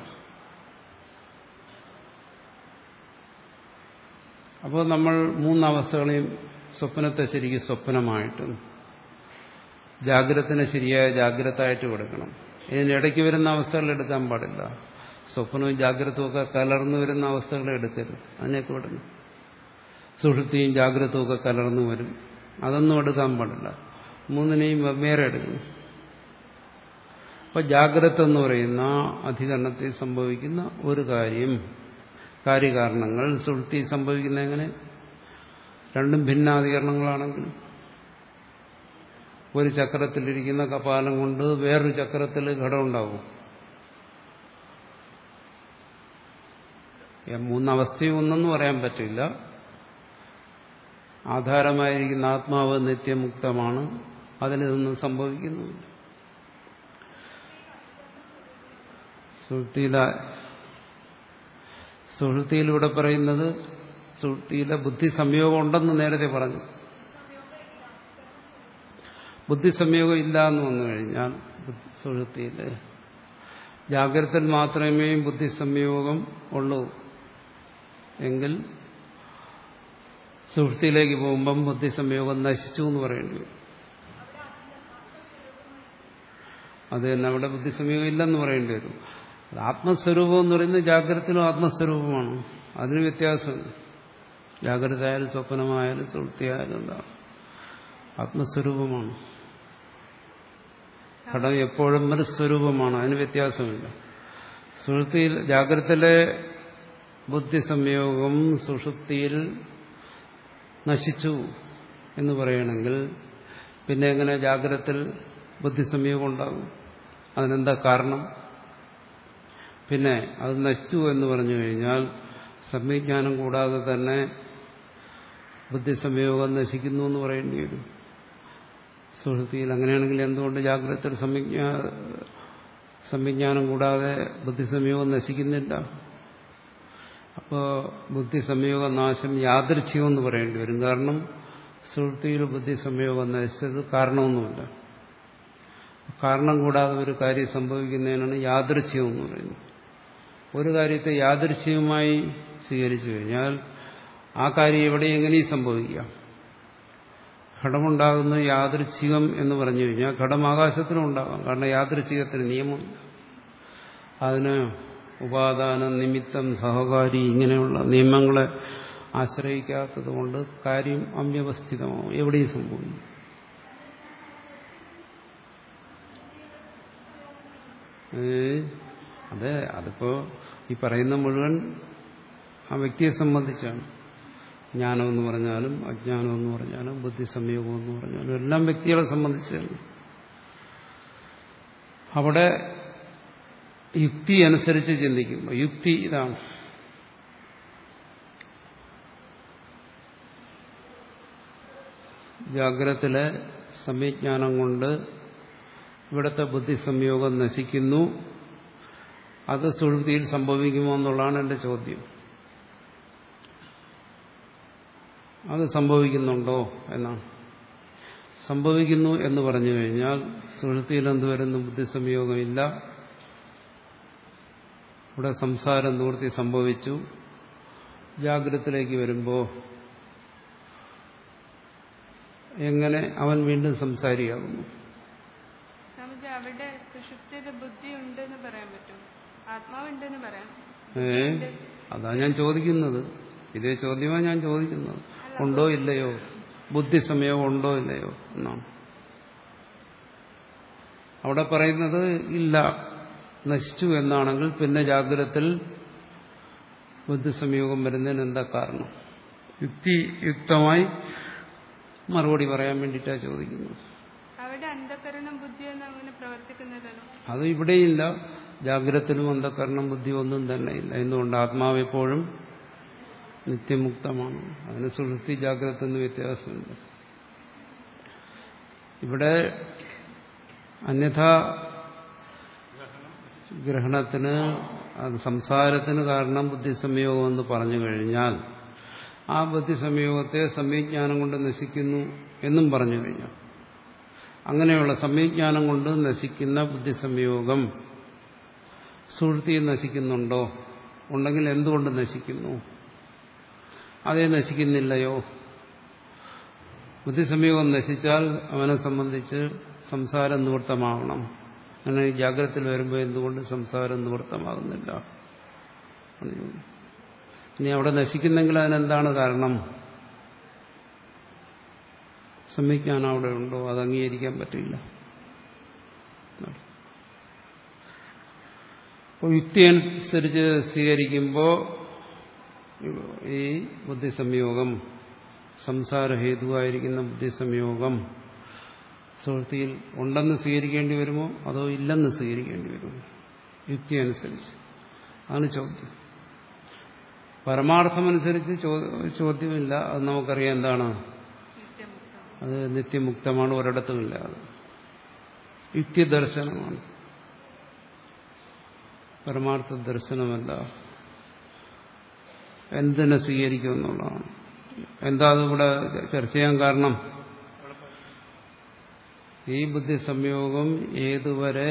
അപ്പോൾ നമ്മൾ മൂന്നവസ്ഥകളെയും, സ്വപ്നത്തെ ശരിക്കും സ്വപ്നമായിട്ടും ജാഗ്രതനെ ശരിയായ ജാഗ്രതയായിട്ടും എടുക്കണം. ഇതിനിടയ്ക്ക് വരുന്ന അവസ്ഥകൾ എടുക്കാൻ പാടില്ല. സ്വപ്നവും ജാഗ്രതവും ഒക്കെ കലർന്നു വരുന്ന അവസ്ഥകളെ എടുക്കരുത്, അതിനൊക്കെ വിടണം. സുഷുപ്തിയും ജാഗ്രതവും ഒക്കെ കലർന്നു വരും, അതൊന്നും എടുക്കാൻ പാടില്ല. മൂന്നിനെയും വെവ്വേറെ എടുക്കണം. അപ്പൊ ജാഗ്രത എന്ന് പറയുന്ന അധികരണത്തിൽ സംഭവിക്കുന്ന ഒരു കാര്യം, കാര്യകാരണങ്ങൾ സുഷുപ്തി സംഭവിക്കുന്ന എങ്ങനെ? രണ്ടും ഭിന്നാധികരണങ്ങളാണെങ്കിൽ ഒരു ചക്രത്തിലിരിക്കുന്ന കപാലം കൊണ്ട് വേറൊരു ചക്രത്തിൽ ഘടം ഉണ്ടാവും. മൂന്നവസ്ഥയും ഒന്നെന്ന് പറയാൻ പറ്റില്ല. ആധാരമായിരിക്കുന്ന ആത്മാവ് നിത്യമുക്തമാണ്, അതിലിതൊന്നും സംഭവിക്കുന്നുമില്ല. സുഷുപ്തിയിലെ സുഷുപ്തിയിലൂടെ പറയുന്നത് സുഷുപ്തിയിലെ ബുദ്ധി സംയോഗം ഉണ്ടെന്ന് നേരത്തെ പറഞ്ഞു. ബുദ്ധി സംയോഗം ഇല്ല എന്ന് വന്നു കഴിഞ്ഞാൽ സുഷുപ്തിയിൽ, ജാഗ്രതയിൽ മാത്രമേ ബുദ്ധി സംയോഗം ഉള്ളൂ എങ്കിൽ സുഷുപ്തിയിലേക്ക് പോകുമ്പം ബുദ്ധി സംയോഗം നശിച്ചു എന്ന് പറയേണ്ടി വരും. അത് തന്നെ അവിടെ ബുദ്ധി സംയോഗം ഇല്ലെന്ന് പറയേണ്ടി വരും. ആത്മസ്വരൂപം എന്ന് പറയുന്നത് ജാഗ്രതയിലും ആത്മസ്വരൂപമാണ്, അതിന് വ്യത്യാസമുണ്ട്. ജാഗ്രത ആയാലും സ്വപ്നമായാലും സുഷുപ്തിയായാലും എന്താണ്? ആത്മസ്വരൂപമാണ്. ഘടം എപ്പോഴും ഒരു സ്വരൂപമാണ്, അതിന് വ്യത്യാസമില്ല. സുഷുപ്തിയിൽ ജാഗ്രതയിലെ ബുദ്ധി സംയോഗം സുഷുപ്തിയിൽ നശിച്ചു എന്ന് പറയണമെങ്കിൽ പിന്നെ എങ്ങനെ ജാഗ്രതയിൽ ബുദ്ധി സംയോഗം ഉണ്ടാകും? അതിനെന്താ കാരണം? പിന്നെ അത് നശിച്ചു എന്ന് പറഞ്ഞു കഴിഞ്ഞാൽ സംവിജ്ഞാനം കൂടാതെ തന്നെ ബുദ്ധി സംയോഗം നശിക്കുന്നു എന്ന് പറയേണ്ടി വരും. സുഷുപ്തിയിൽ അങ്ങനെയാണെങ്കിൽ എന്തുകൊണ്ട് ജാഗ്രതയിൽ സംവിജ്ഞാ സംവിജ്ഞാനം കൂടാതെ ബുദ്ധി സംയോഗം നശിക്കുന്നില്ല? അപ്പോൾ ബുദ്ധി സംയോഗ നാശം യാദൃച്ഛികം എന്ന് പറയേണ്ടി വരും. കാരണം സുഷുപ്തിയിൽ ബുദ്ധി സംയോഗം നശിച്ചത് കാരണമൊന്നുമില്ല. കാരണം കൂടാതെ ഒരു കാര്യം സംഭവിക്കുന്നതിനാണ് യാദൃച്ഛികം എന്ന് പറയുന്നത്. ഒരു കാര്യത്തെ യാദൃച്ഛികമായി സ്വീകരിച്ചു കഴിഞ്ഞാൽ ആ കാര്യം എവിടെ എങ്ങനെയും സംഭവിക്കാം. ഘടമുണ്ടാകുന്നത് യാദൃച്ഛികം എന്ന് പറഞ്ഞു കഴിഞ്ഞാൽ ഘടം ആകാശത്തിനും ഉണ്ടാകാം. കാരണം യാദൃച്ഛികത്തിന് നിയമമില്ല. അതിന് ഉപാദാനം, നിമിത്തം, സഹകാരി ഇങ്ങനെയുള്ള നിയമങ്ങളെ ആശ്രയിക്കാത്തത് കൊണ്ട് കാര്യം അവ്യവസ്ഥിതമാവും, എവിടെയും സംഭവിക്കും. അതെ, അതിപ്പോ ഈ പറയുന്ന മുഴുവൻ ആ വ്യക്തിയെ സംബന്ധിച്ചാണ്. ജ്ഞാനം എന്ന് പറഞ്ഞാലും അജ്ഞാനം എന്ന് പറഞ്ഞാലും ബുദ്ധി സംയോഗം എന്ന് പറഞ്ഞാലും എല്ലാം വ്യക്തികളെ സംബന്ധിച്ചാണ്. അവിടെ യുക്തി അനുസരിച്ച് ചിന്തിക്കുമ്പോൾ യുക്തി ഇതാണ്. ജാഗ്രതത്തിലെ സംവിജ്ഞാനം കൊണ്ട് ഇവിടുത്തെ ബുദ്ധി സംയോഗം നശിക്കുന്നു. അത് സുഷുപ്തിയിൽ സംഭവിക്കുമോ എന്നുള്ളതാണ് എന്റെ ചോദ്യം. അത് സംഭവിക്കുന്നുണ്ടോ എന്നാണ്. സംഭവിക്കുന്നു എന്ന് പറഞ്ഞു കഴിഞ്ഞാൽ സുഷുപ്തിയിൽ എന്ത് വരുന്നു? ബുദ്ധി സംയോഗമില്ല. ഇവിടെ സംസാര നിവൃത്തി സംഭവിച്ചു. ജാഗ്രതത്തിലേക്ക് വരുമ്പോൾ എങ്ങനെ അവൻ വീണ്ടും സംസാരിയാകുന്നു? അവിടെ സുഷുപ്തിയിൽ ബുദ്ധി ഉണ്ടെന്ന് പറയാൻ പറ്റും, ആത്മാവുണ്ടെന്ന് പറയാം. ഏ അതാ ഞാൻ ചോദിക്കുന്നത്. ഇതേ ചോദ്യമാണ് ഞാൻ ചോദിക്കുന്നത്. ഉണ്ടോ ഇല്ലയോ, ബുദ്ധി സംയോഗം ഉണ്ടോ ഇല്ലയോ എന്നാണ്. അവിടെ പറയുന്നത് ഇല്ല, നശിച്ചു എന്നാണെങ്കിൽ പിന്നെ ജാഗ്രതത്തിൽ ബുദ്ധി സംയോഗം വരുന്നതിന് എന്താ കാരണം? യുക്തിയുക്തമായി മറുപടി പറയാൻ വേണ്ടിയിട്ടാണ് ചോദിക്കുന്നത്. അവിടെ അന്ധകരണം ബുദ്ധിയൊന്നും അങ്ങനെ പ്രവർത്തിക്കുന്നില്ലല്ലോ. അത് ഇവിടെയില്ല. ജാഗ്രതത്തിലും അന്ധകരണം ബുദ്ധി ഒന്നും തന്നെ ഇല്ല. എന്തുകൊണ്ട്? ആത്മാവ് എപ്പോഴും നിത്യമുക്തമാണ്. അതിന് സുഷുപ്തി ജാഗ്രത എന്ന് വ്യത്യാസമുണ്ട്. ഇവിടെ അന്യഥാ ഗ്രഹണത്തിന് അത് സംസാരത്തിന് കാരണം ബുദ്ധിസംയോഗം എന്ന് പറഞ്ഞു കഴിഞ്ഞാൽ ആ ബുദ്ധിസംയോഗത്തെ സംവിജ്ഞാനം കൊണ്ട് നശിക്കുന്നു എന്നും പറഞ്ഞു കഴിഞ്ഞാൽ അങ്ങനെയുള്ള സംവിജ്ഞാനം കൊണ്ട് നശിക്കുന്ന ബുദ്ധിസംയോഗം സുഷുപ്തിയിൽ നശിക്കുന്നുണ്ടോ? ഉണ്ടെങ്കിൽ എന്തുകൊണ്ട് നശിക്കുന്നു? അതേ നശിക്കുന്നില്ലയോ? ബുദ്ധിസംയോഗം നശിച്ചാൽ അവനെ സംബന്ധിച്ച് സംസാരം നിവൃത്തമാവണം. അങ്ങനെ ജാഗ്രതയിൽ വരുമ്പോൾ എന്തുകൊണ്ട് സംസാരം നിവൃത്തമാകുന്നില്ല? ഇനി അവിടെ നശിക്കുന്നെങ്കിൽ അതിനെന്താണ് കാരണം? സംവിജ്ഞാനം അവിടെ ഉണ്ടോ? അത് അംഗീകരിക്കാൻ പറ്റില്ല. അപ്പോൾ യുക്തി അനുസരിച്ച് സ്വീകരിക്കുമ്പോൾ ഈ ബുദ്ധിസംയോഗം സംസാരഹേതുവായിരിക്കുന്ന ബുദ്ധിസംയോഗം സുഹൃത്തിയിൽ ഉണ്ടെന്ന് സ്വീകരിക്കേണ്ടി വരുമോ അതോ ഇല്ലെന്ന് സ്വീകരിക്കേണ്ടി വരുമോ? യുക്തി അനുസരിച്ച്. അതാണ് ചോദ്യം. പരമാർത്ഥമനുസരിച്ച് ചോദ്യമില്ല. അത് നമുക്കറിയാം എന്താണ്, അത് നിത്യമുക്തമാണ്, ഒരിടത്തുമില്ല. അത് യുക്തിദർശനമാണ്, പരമാർത്ഥ ദർശനമല്ല. എന്തിനെ സ്വീകരിക്കുമെന്നുള്ളതാണ്. എന്താ അതിവിടെ ചർച്ച ചെയ്യാൻ കാരണം? ഈ ബുദ്ധി സംയോഗം ഏതുവരെ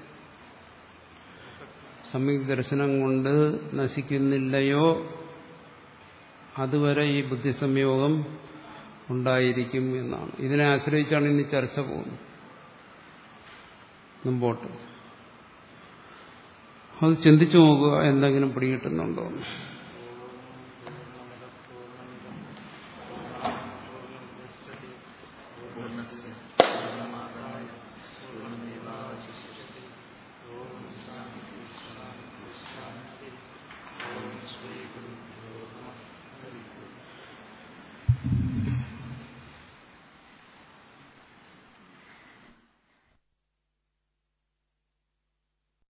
സമ്യക് ദർശനം കൊണ്ട് നശിക്കുന്നില്ലയോ അതുവരെ ഈ ബുദ്ധി സംയോഗം ഉണ്ടായിരിക്കും എന്നാണ്. ഇതിനെ ആശ്രയിച്ചാണ് ഇനി ചർച്ച പോകുന്നത് മുമ്പോട്ട്. അത് ചിന്തിച്ചു നോക്കുക, എന്തെങ്കിലും പിടികിട്ടുന്നുണ്ടോ?